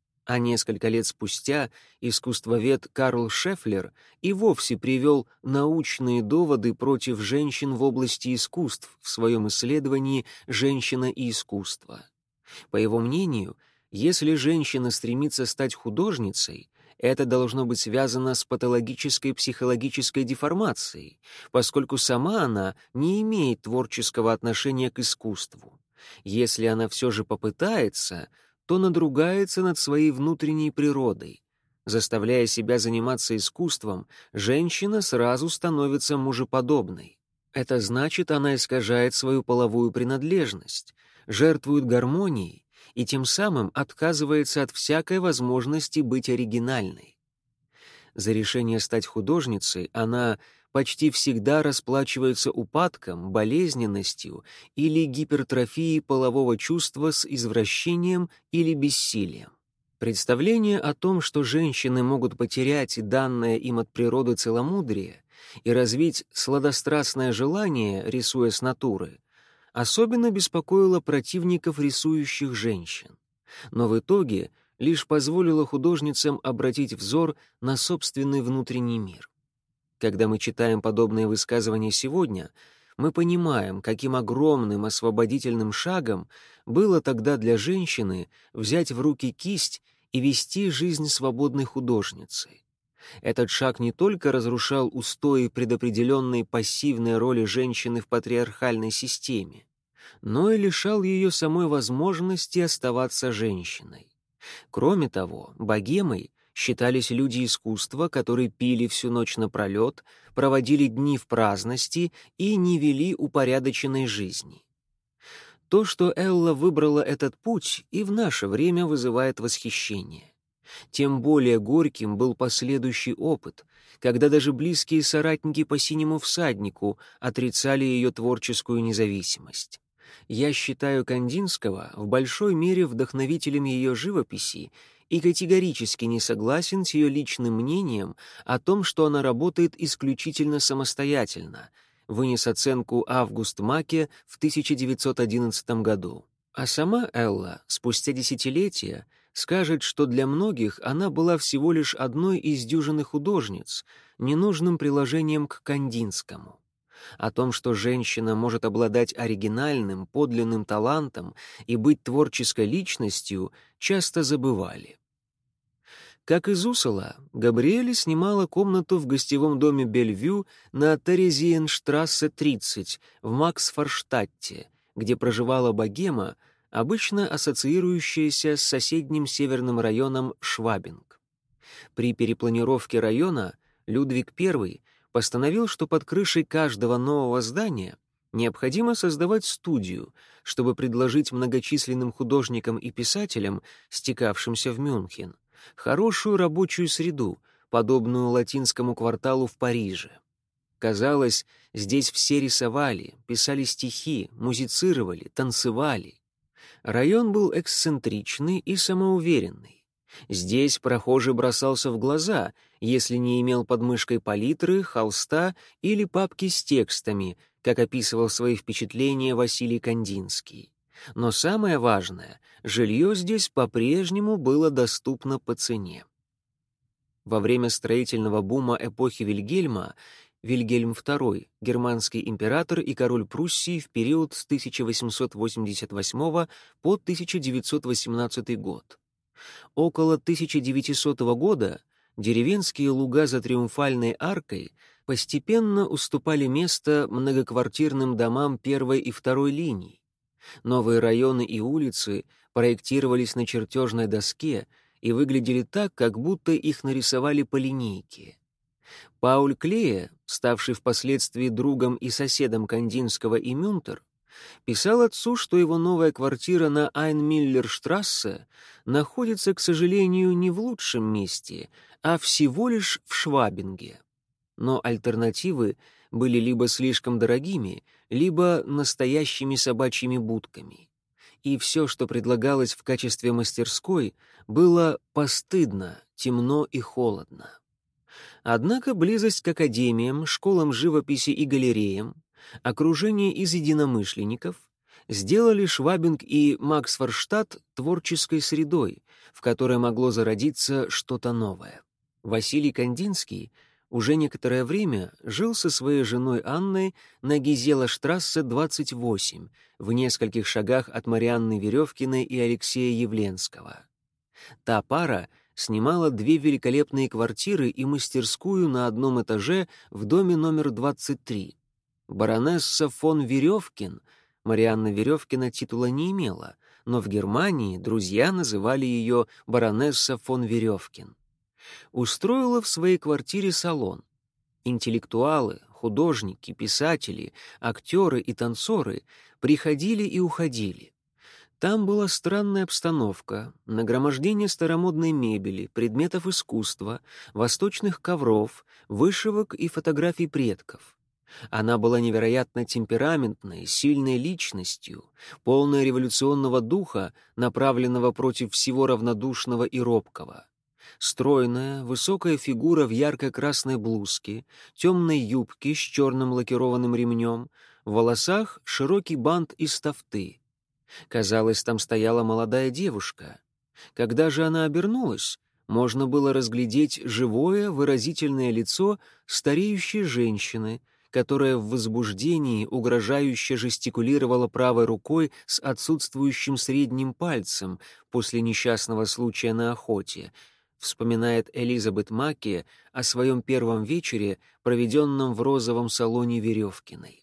S1: А несколько лет спустя искусствовед Карл Шефлер и вовсе привел научные доводы против женщин в области искусств в своем исследовании «Женщина и искусство». По его мнению, если женщина стремится стать художницей, это должно быть связано с патологической психологической деформацией, поскольку сама она не имеет творческого отношения к искусству. Если она все же попытается, то надругается над своей внутренней природой. Заставляя себя заниматься искусством, женщина сразу становится мужеподобной. Это значит, она искажает свою половую принадлежность, жертвует гармонией и тем самым отказывается от всякой возможности быть оригинальной. За решение стать художницей она почти всегда расплачиваются упадком, болезненностью или гипертрофией полового чувства с извращением или бессилием. Представление о том, что женщины могут потерять данное им от природы целомудрие и развить сладострастное желание, рисуя с натуры, особенно беспокоило противников рисующих женщин, но в итоге лишь позволило художницам обратить взор на собственный внутренний мир. Когда мы читаем подобные высказывания сегодня, мы понимаем, каким огромным освободительным шагом было тогда для женщины взять в руки кисть и вести жизнь свободной художницы. Этот шаг не только разрушал устои предопределенной пассивной роли женщины в патриархальной системе, но и лишал ее самой возможности оставаться женщиной. Кроме того, богемой считались люди искусства, которые пили всю ночь напролет, проводили дни в праздности и не вели упорядоченной жизни. То, что Элла выбрала этот путь, и в наше время вызывает восхищение. Тем более горьким был последующий опыт, когда даже близкие соратники по «Синему всаднику» отрицали ее творческую независимость. Я считаю Кандинского в большой мере вдохновителем ее живописи и категорически не согласен с ее личным мнением о том, что она работает исключительно самостоятельно, вынес оценку Август Маке в тысяча девятьсот одиннадцатом году. А сама Элла спустя десятилетия скажет, что для многих она была всего лишь одной из дюжины художниц, ненужным приложением к Кандинскому. О том, что женщина может обладать оригинальным, подлинным талантом и быть творческой личностью, часто забывали. Как и Зусела, Габриэле снимала комнату в гостевом доме Бельвю на Терезиенштрассе тридцать в Максфорштадте, где проживала богема, обычно ассоциирующаяся с соседним северным районом Швабинг. При перепланировке района Людвиг Первый постановил, что под крышей каждого нового здания необходимо создавать студию, чтобы предложить многочисленным художникам и писателям, стекавшимся в Мюнхен, хорошую рабочую среду, подобную латинскому кварталу в Париже. Казалось, здесь все рисовали, писали стихи, музицировали, танцевали. Район был эксцентричный и самоуверенный. Здесь прохожий бросался в глаза, если не имел под мышкой палитры, холста или папки с текстами, как описывал свои впечатления Василий Кандинский. Но самое важное — жилье здесь по-прежнему было доступно по цене. Во время строительного бума эпохи Вильгельма Вильгельм второй, германский император и король Пруссии в период с тысяча восемьсот восемьдесят восьмого по тысяча девятьсот восемнадцатый год. Около тысяча девятисотого года деревенские луга за Триумфальной аркой постепенно уступали место многоквартирным домам первой и второй линий. Новые районы и улицы проектировались на чертежной доске и выглядели так, как будто их нарисовали по линейке. Пауль Клее, ставший впоследствии другом и соседом Кандинского и Мюнтер, писал отцу, что его новая квартира на Айнмиллерштрассе находится, к сожалению, не в лучшем месте, а всего лишь в Швабинге. Но альтернативы были либо слишком дорогими, либо настоящими собачьими будками. И все, что предлагалось в качестве мастерской, было постыдно, темно и холодно. Однако близость к академиям, школам живописи и галереям, окружение из единомышленников сделали Швабинг и Максфорштадт творческой средой, в которой могло зародиться что-то новое. Василий Кандинский уже некоторое время жил со своей женой Анной на Гизелаштрассе двадцать восемь, в нескольких шагах от Марианны Веревкиной и Алексея Явленского. Та пара снимала две великолепные квартиры и мастерскую на одном этаже в доме номер двадцать три. Баронесса фон Веревкин, Марианна Веревкина титула не имела, но в Германии друзья называли ее баронесса фон Веревкин, устроила в своей квартире салон. Интеллектуалы, художники, писатели, актеры и танцоры приходили и уходили. Там была странная обстановка, нагромождение старомодной мебели, предметов искусства, восточных ковров, вышивок и фотографий предков. Она была невероятно темпераментной, сильной личностью, полной революционного духа, направленного против всего равнодушного и робкого. Стройная, высокая фигура в ярко-красной блузке, темной юбке с черным лакированным ремнем, в волосах широкий бант из тафты. Казалось, там стояла молодая девушка. Когда же она обернулась, можно было разглядеть живое, выразительное лицо стареющей женщины, которая в возбуждении угрожающе жестикулировала правой рукой с отсутствующим средним пальцем после несчастного случая на охоте, вспоминает Элизабет Маки о своем первом вечере, проведенном в розовом салоне Веревкиной.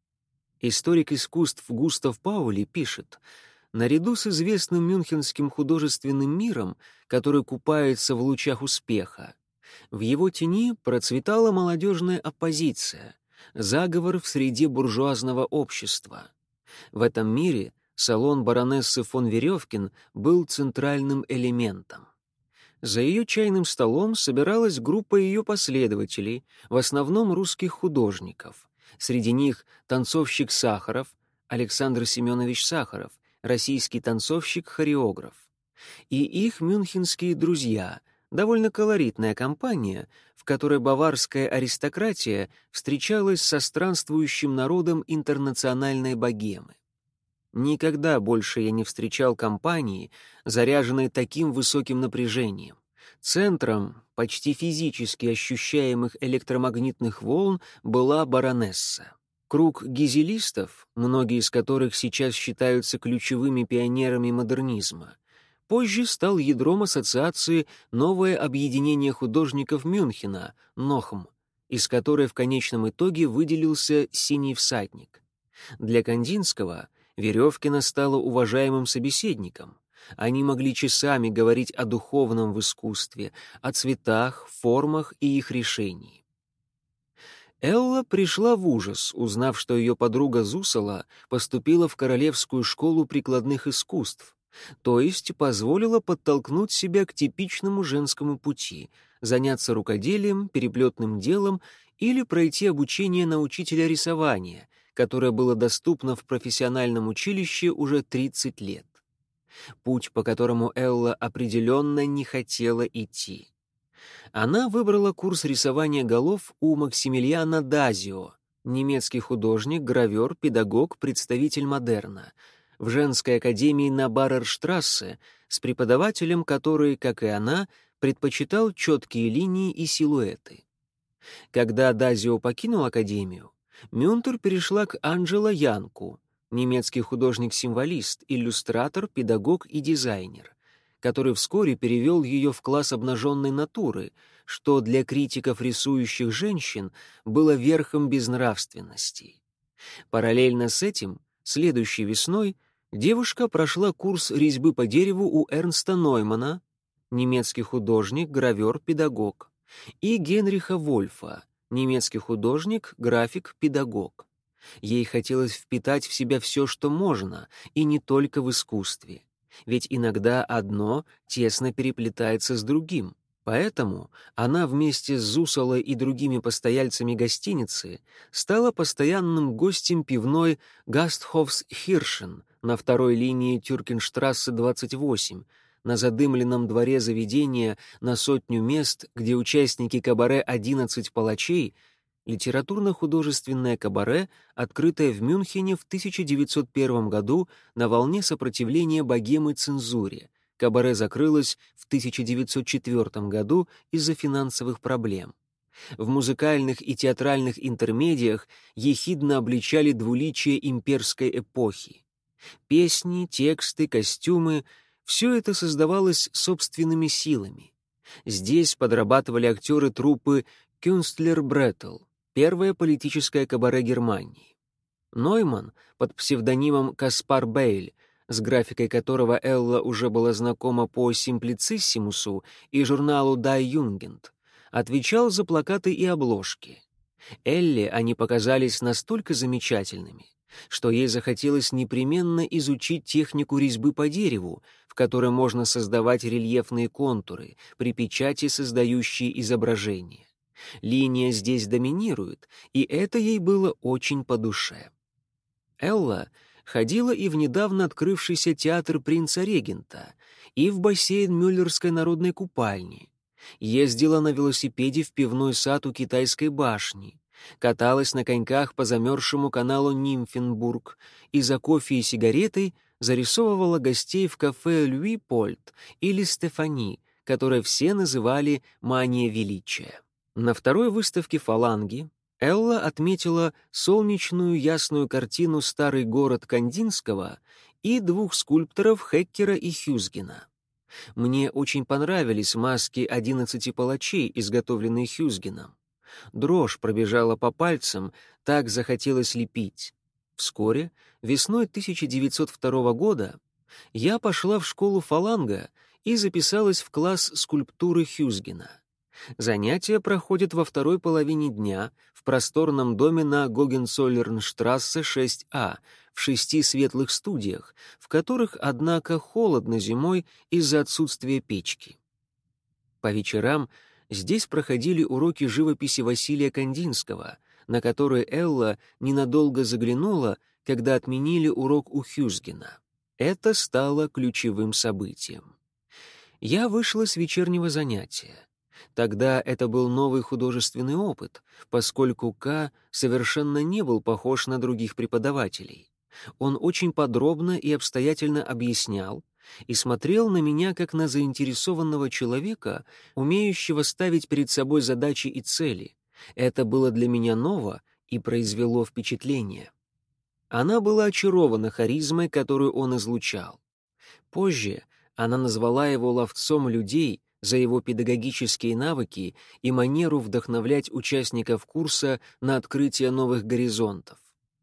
S1: Историк искусств Густав Паули пишет: «Наряду с известным мюнхенским художественным миром, который купается в лучах успеха, в его тени процветала молодежная оппозиция, заговор в среде буржуазного общества. В этом мире салон баронессы фон Веревкин был центральным элементом. За ее чайным столом собиралась группа ее последователей, в основном русских художников. Среди них танцовщик Сахаров, Александр Семенович Сахаров, российский танцовщик-хореограф. И их мюнхенские друзья, довольно колоритная компания, в которой баварская аристократия встречалась со странствующим народом интернациональной богемы. Никогда больше я не встречал компании, заряженной таким высоким напряжением. Центром почти физически ощущаемых электромагнитных волн была баронесса. Круг гизелистов, многие из которых сейчас считаются ключевыми пионерами модернизма, позже стал ядром ассоциации «Новое объединение художников Мюнхена» НОХМ, из которой в конечном итоге выделился «Синий всадник». Для Кандинского Веревкина стала уважаемым собеседником. Они могли часами говорить о духовном в искусстве, о цветах, формах и их решении. Элла пришла в ужас, узнав, что ее подруга Зусала поступила в Королевскую школу прикладных искусств, то есть позволила подтолкнуть себя к типичному женскому пути, заняться рукоделием, переплетным делом или пройти обучение на учителя рисования, которое было доступно в профессиональном училище уже тридцать лет. Путь, по которому Элла определенно не хотела идти. Она выбрала курс рисования голов у Максимилиана Дазио, немецкий художник, гравер, педагог, представитель модерна, в женской академии на Баррерштрассе с преподавателем, который, как и она, предпочитал четкие линии и силуэты. Когда Дазио покинул академию, Мюнтер перешла к Анджело Янку, немецкий художник-символист, иллюстратор, педагог и дизайнер, который вскоре перевел ее в класс обнаженной натуры, что для критиков рисующих женщин было верхом безнравственности. Параллельно с этим, следующей весной, девушка прошла курс резьбы по дереву у Эрнста Ноймана, немецкий художник, гравер, педагог, и Генриха Вольфа, немецкий художник, график, педагог. Ей хотелось впитать в себя все, что можно, и не только в искусстве. Ведь иногда одно тесно переплетается с другим. Поэтому она вместе с Зусалой и другими постояльцами гостиницы стала постоянным гостем пивной «Гастхофс Хиршен» на второй линии Тюркенштрассе двадцать восемь, на задымленном дворе заведения на сотню мест, где участники кабаре «одиннадцать палачей», литературно-художественное кабаре, открытое в Мюнхене в тысяча девятьсот первом году на волне сопротивления богемы цензуре. Кабаре закрылось в тысяча девятьсот четвёртом году из-за финансовых проблем. В музыкальных и театральных интермедиях ехидно обличали двуличие имперской эпохи. Песни, тексты, костюмы — все это создавалось собственными силами. Здесь подрабатывали актеры труппы «Кюнстлер Бреттл», первое политическое кабаре Германии. Нойман под псевдонимом Каспар Бейль, с графикой которого Элла уже была знакома по «Симплициссимусу» и журналу «Die Jugend», отвечал за плакаты и обложки. Элле они показались настолько замечательными, что ей захотелось непременно изучить технику резьбы по дереву, в которой можно создавать рельефные контуры, при печати создающие изображения. Линия здесь доминирует, и это ей было очень по душе. Элла ходила и в недавно открывшийся театр принца-регента, и в бассейн Мюллерской народной купальни, ездила на велосипеде в пивной сад у Китайской башни, каталась на коньках по замерзшему каналу Нимфенбург и за кофе и сигаретой зарисовывала гостей в кафе «Люи-Польт» или «Стефани», которое все называли «Мания величия». На второй выставке «Фаланги» Элла отметила солнечную ясную картину «Старый город» Кандинского и двух скульпторов Хеккера и Хюсгена. Мне очень понравились маски одиннадцати палачей, изготовленные Хюсгеном. Дрожь пробежала по пальцам, так захотелось лепить. Вскоре, весной тысяча девятьсот второго года, я пошла в школу «Фаланга» и записалась в класс скульптуры Хюсгена. Занятия проходят во второй половине дня в просторном доме на Гогенцоллернштрассе шесть А, в шести светлых студиях, в которых, однако, холодно зимой из-за отсутствия печки. По вечерам здесь проходили уроки живописи Василия Кандинского, на которые Элла ненадолго заглянула, когда отменили урок у Хюсгена. Это стало ключевым событием. Я вышла с вечернего занятия. Тогда это был новый художественный опыт, поскольку К совершенно не был похож на других преподавателей. Он очень подробно и обстоятельно объяснял и смотрел на меня как на заинтересованного человека, умеющего ставить перед собой задачи и цели. Это было для меня ново и произвело впечатление. Она была очарована харизмой, которую он излучал. Позже она назвала его ловцом людей за его педагогические навыки и манеру вдохновлять участников курса на открытие новых горизонтов.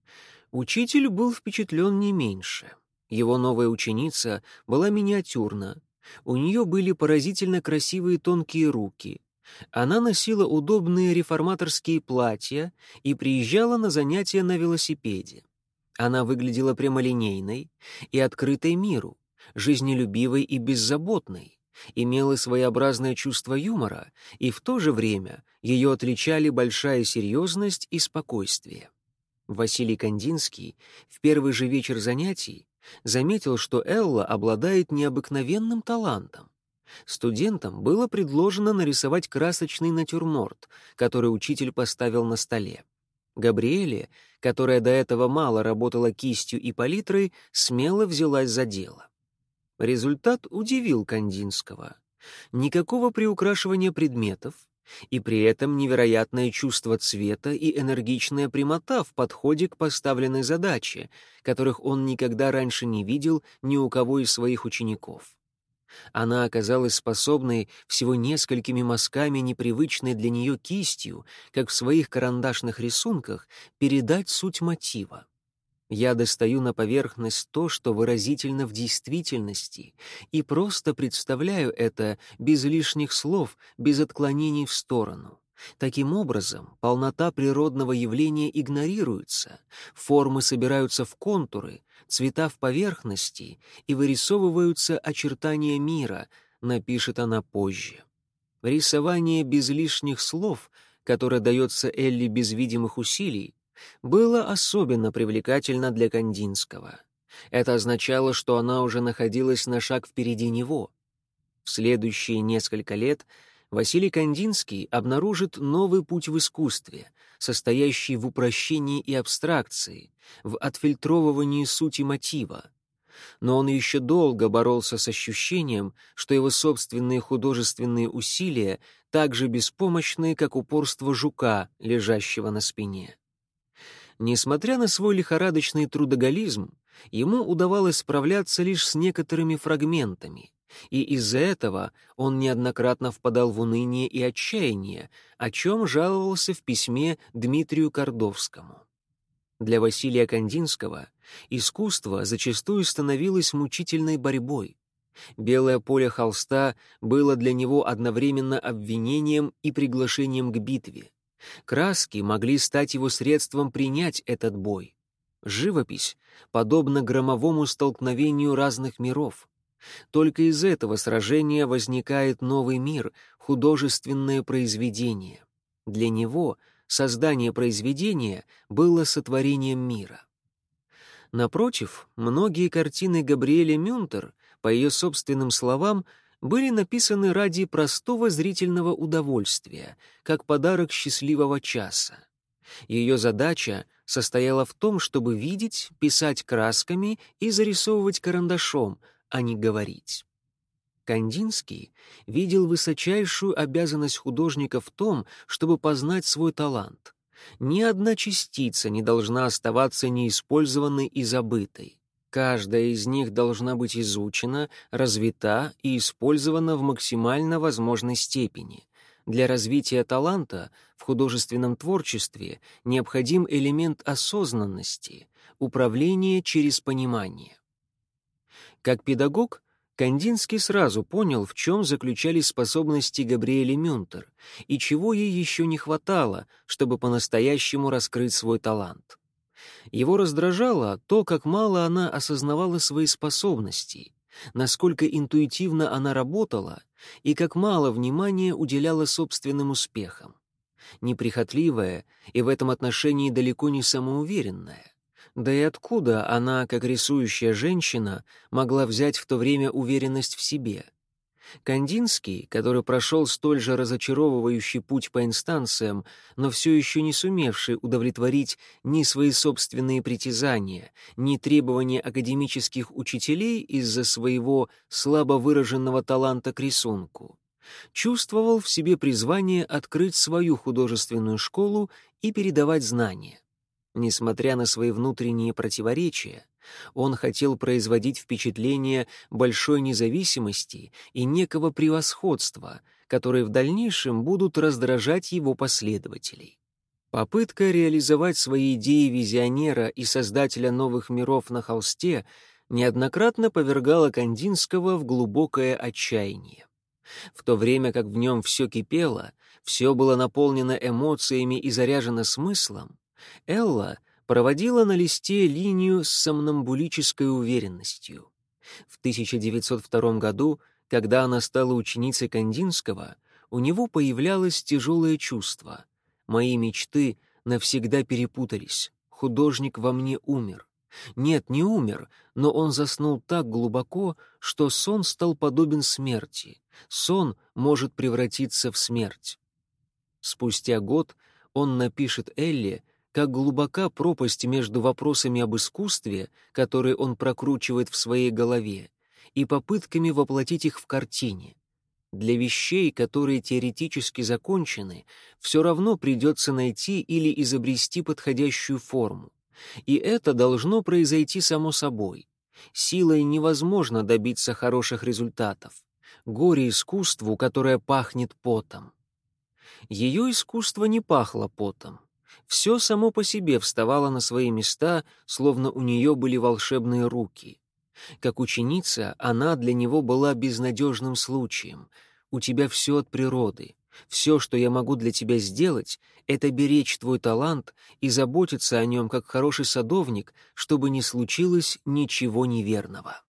S1: Учитель был впечатлен не меньше. Его новая ученица была миниатюрна. У нее были поразительно красивые тонкие руки. Она носила удобные реформаторские платья и приезжала на занятия на велосипеде. Она выглядела прямолинейной и открытой миру, жизнелюбивой и беззаботной, имела своеобразное чувство юмора, и в то же время ее отличали большая серьезность и спокойствие. Василий Кандинский в первый же вечер занятий заметил, что Элла обладает необыкновенным талантом. Студентам было предложено нарисовать красочный натюрморт, который учитель поставил на столе. Габриэле, которая до этого мало работала кистью и палитрой, смело взялась за дело. Результат удивил Кандинского. Никакого приукрашивания предметов, и при этом невероятное чувство цвета и энергичная прямота в подходе к поставленной задаче, которых он никогда раньше не видел ни у кого из своих учеников. Она оказалась способной всего несколькими мазками непривычной для нее кистью, как в своих карандашных рисунках, передать суть мотива. Я достаю на поверхность то, что выразительно в действительности, и просто представляю это без лишних слов, без отклонений в сторону. Таким образом, полнота природного явления игнорируется, формы собираются в контуры, цвета в поверхности, и вырисовываются очертания мира, напишет она позже. Рисование без лишних слов, которое дается Элли без видимых усилий, было особенно привлекательно для Кандинского. Это означало, что она уже находилась на шаг впереди него. В следующие несколько лет Василий Кандинский обнаружит новый путь в искусстве, состоящий в упрощении и абстракции, в отфильтровывании сути мотива. Но он еще долго боролся с ощущением, что его собственные художественные усилия так же беспомощны, как упорство жука, лежащего на спине. Несмотря на свой лихорадочный трудоголизм, ему удавалось справляться лишь с некоторыми фрагментами, и из-за этого он неоднократно впадал в уныние и отчаяние, о чем жаловался в письме Дмитрию Кордовскому. Для Василия Кандинского искусство зачастую становилось мучительной борьбой. Белое поле холста было для него одновременно обвинением и приглашением к битве. Краски могли стать его средством принять этот бой. Живопись подобна громовому столкновению разных миров. Только из этого сражения возникает новый мир, художественное произведение. Для него создание произведения было сотворением мира. Напротив, многие картины Габриэле Мюнтер, по ее собственным словам, были написаны ради простого зрительного удовольствия, как подарок счастливого часа. Ее задача состояла в том, чтобы видеть, писать красками и зарисовывать карандашом, а не говорить. Кандинский видел высочайшую обязанность художника в том, чтобы познать свой талант. Ни одна частица не должна оставаться неиспользованной и забытой. Каждая из них должна быть изучена, развита и использована в максимально возможной степени. Для развития таланта в художественном творчестве необходим элемент осознанности, управление через понимание. Как педагог, Кандинский сразу понял, в чем заключались способности Габриэле Мюнтер и чего ей еще не хватало, чтобы по-настоящему раскрыть свой талант. Его раздражало то, как мало она осознавала свои способности, насколько интуитивно она работала и как мало внимания уделяла собственным успехам. Неприхотливая и в этом отношении далеко не самоуверенная. Да и откуда она, как рисующая женщина, могла взять в то время уверенность в себе? Кандинский, который прошел столь же разочаровывающий путь по инстанциям, но все еще не сумевший удовлетворить ни свои собственные притязания, ни требования академических учителей из-за своего слабо выраженного таланта к рисунку, чувствовал в себе призвание открыть свою художественную школу и передавать знания. Несмотря на свои внутренние противоречия, он хотел производить впечатление большой независимости и некого превосходства, которые в дальнейшем будут раздражать его последователей. Попытка реализовать свои идеи визионера и создателя новых миров на холсте неоднократно повергала Кандинского в глубокое отчаяние. В то время как в нем все кипело, все было наполнено эмоциями и заряжено смыслом, Элла проводила на листе линию с сомнамбулической уверенностью. В тысяча девятьсот втором году, когда она стала ученицей Кандинского, у него появлялось тяжелое чувство. «Мои мечты навсегда перепутались. Художник во мне умер. Нет, не умер, но он заснул так глубоко, что сон стал подобен смерти. Сон может превратиться в смерть». Спустя год он напишет Элле, как глубока пропасть между вопросами об искусстве, которые он прокручивает в своей голове, и попытками воплотить их в картине. Для вещей, которые теоретически закончены, все равно придется найти или изобрести подходящую форму. И это должно произойти само собой. Силой невозможно добиться хороших результатов. Горе искусству, которое пахнет потом. Ее искусство не пахло потом. Все само по себе вставало на свои места, словно у нее были волшебные руки. Как ученица, она для него была безнадежным случаем. «У тебя все от природы. Все, что я могу для тебя сделать, это беречь твой талант и заботиться о нем, как хороший садовник, чтобы не случилось ничего неверного».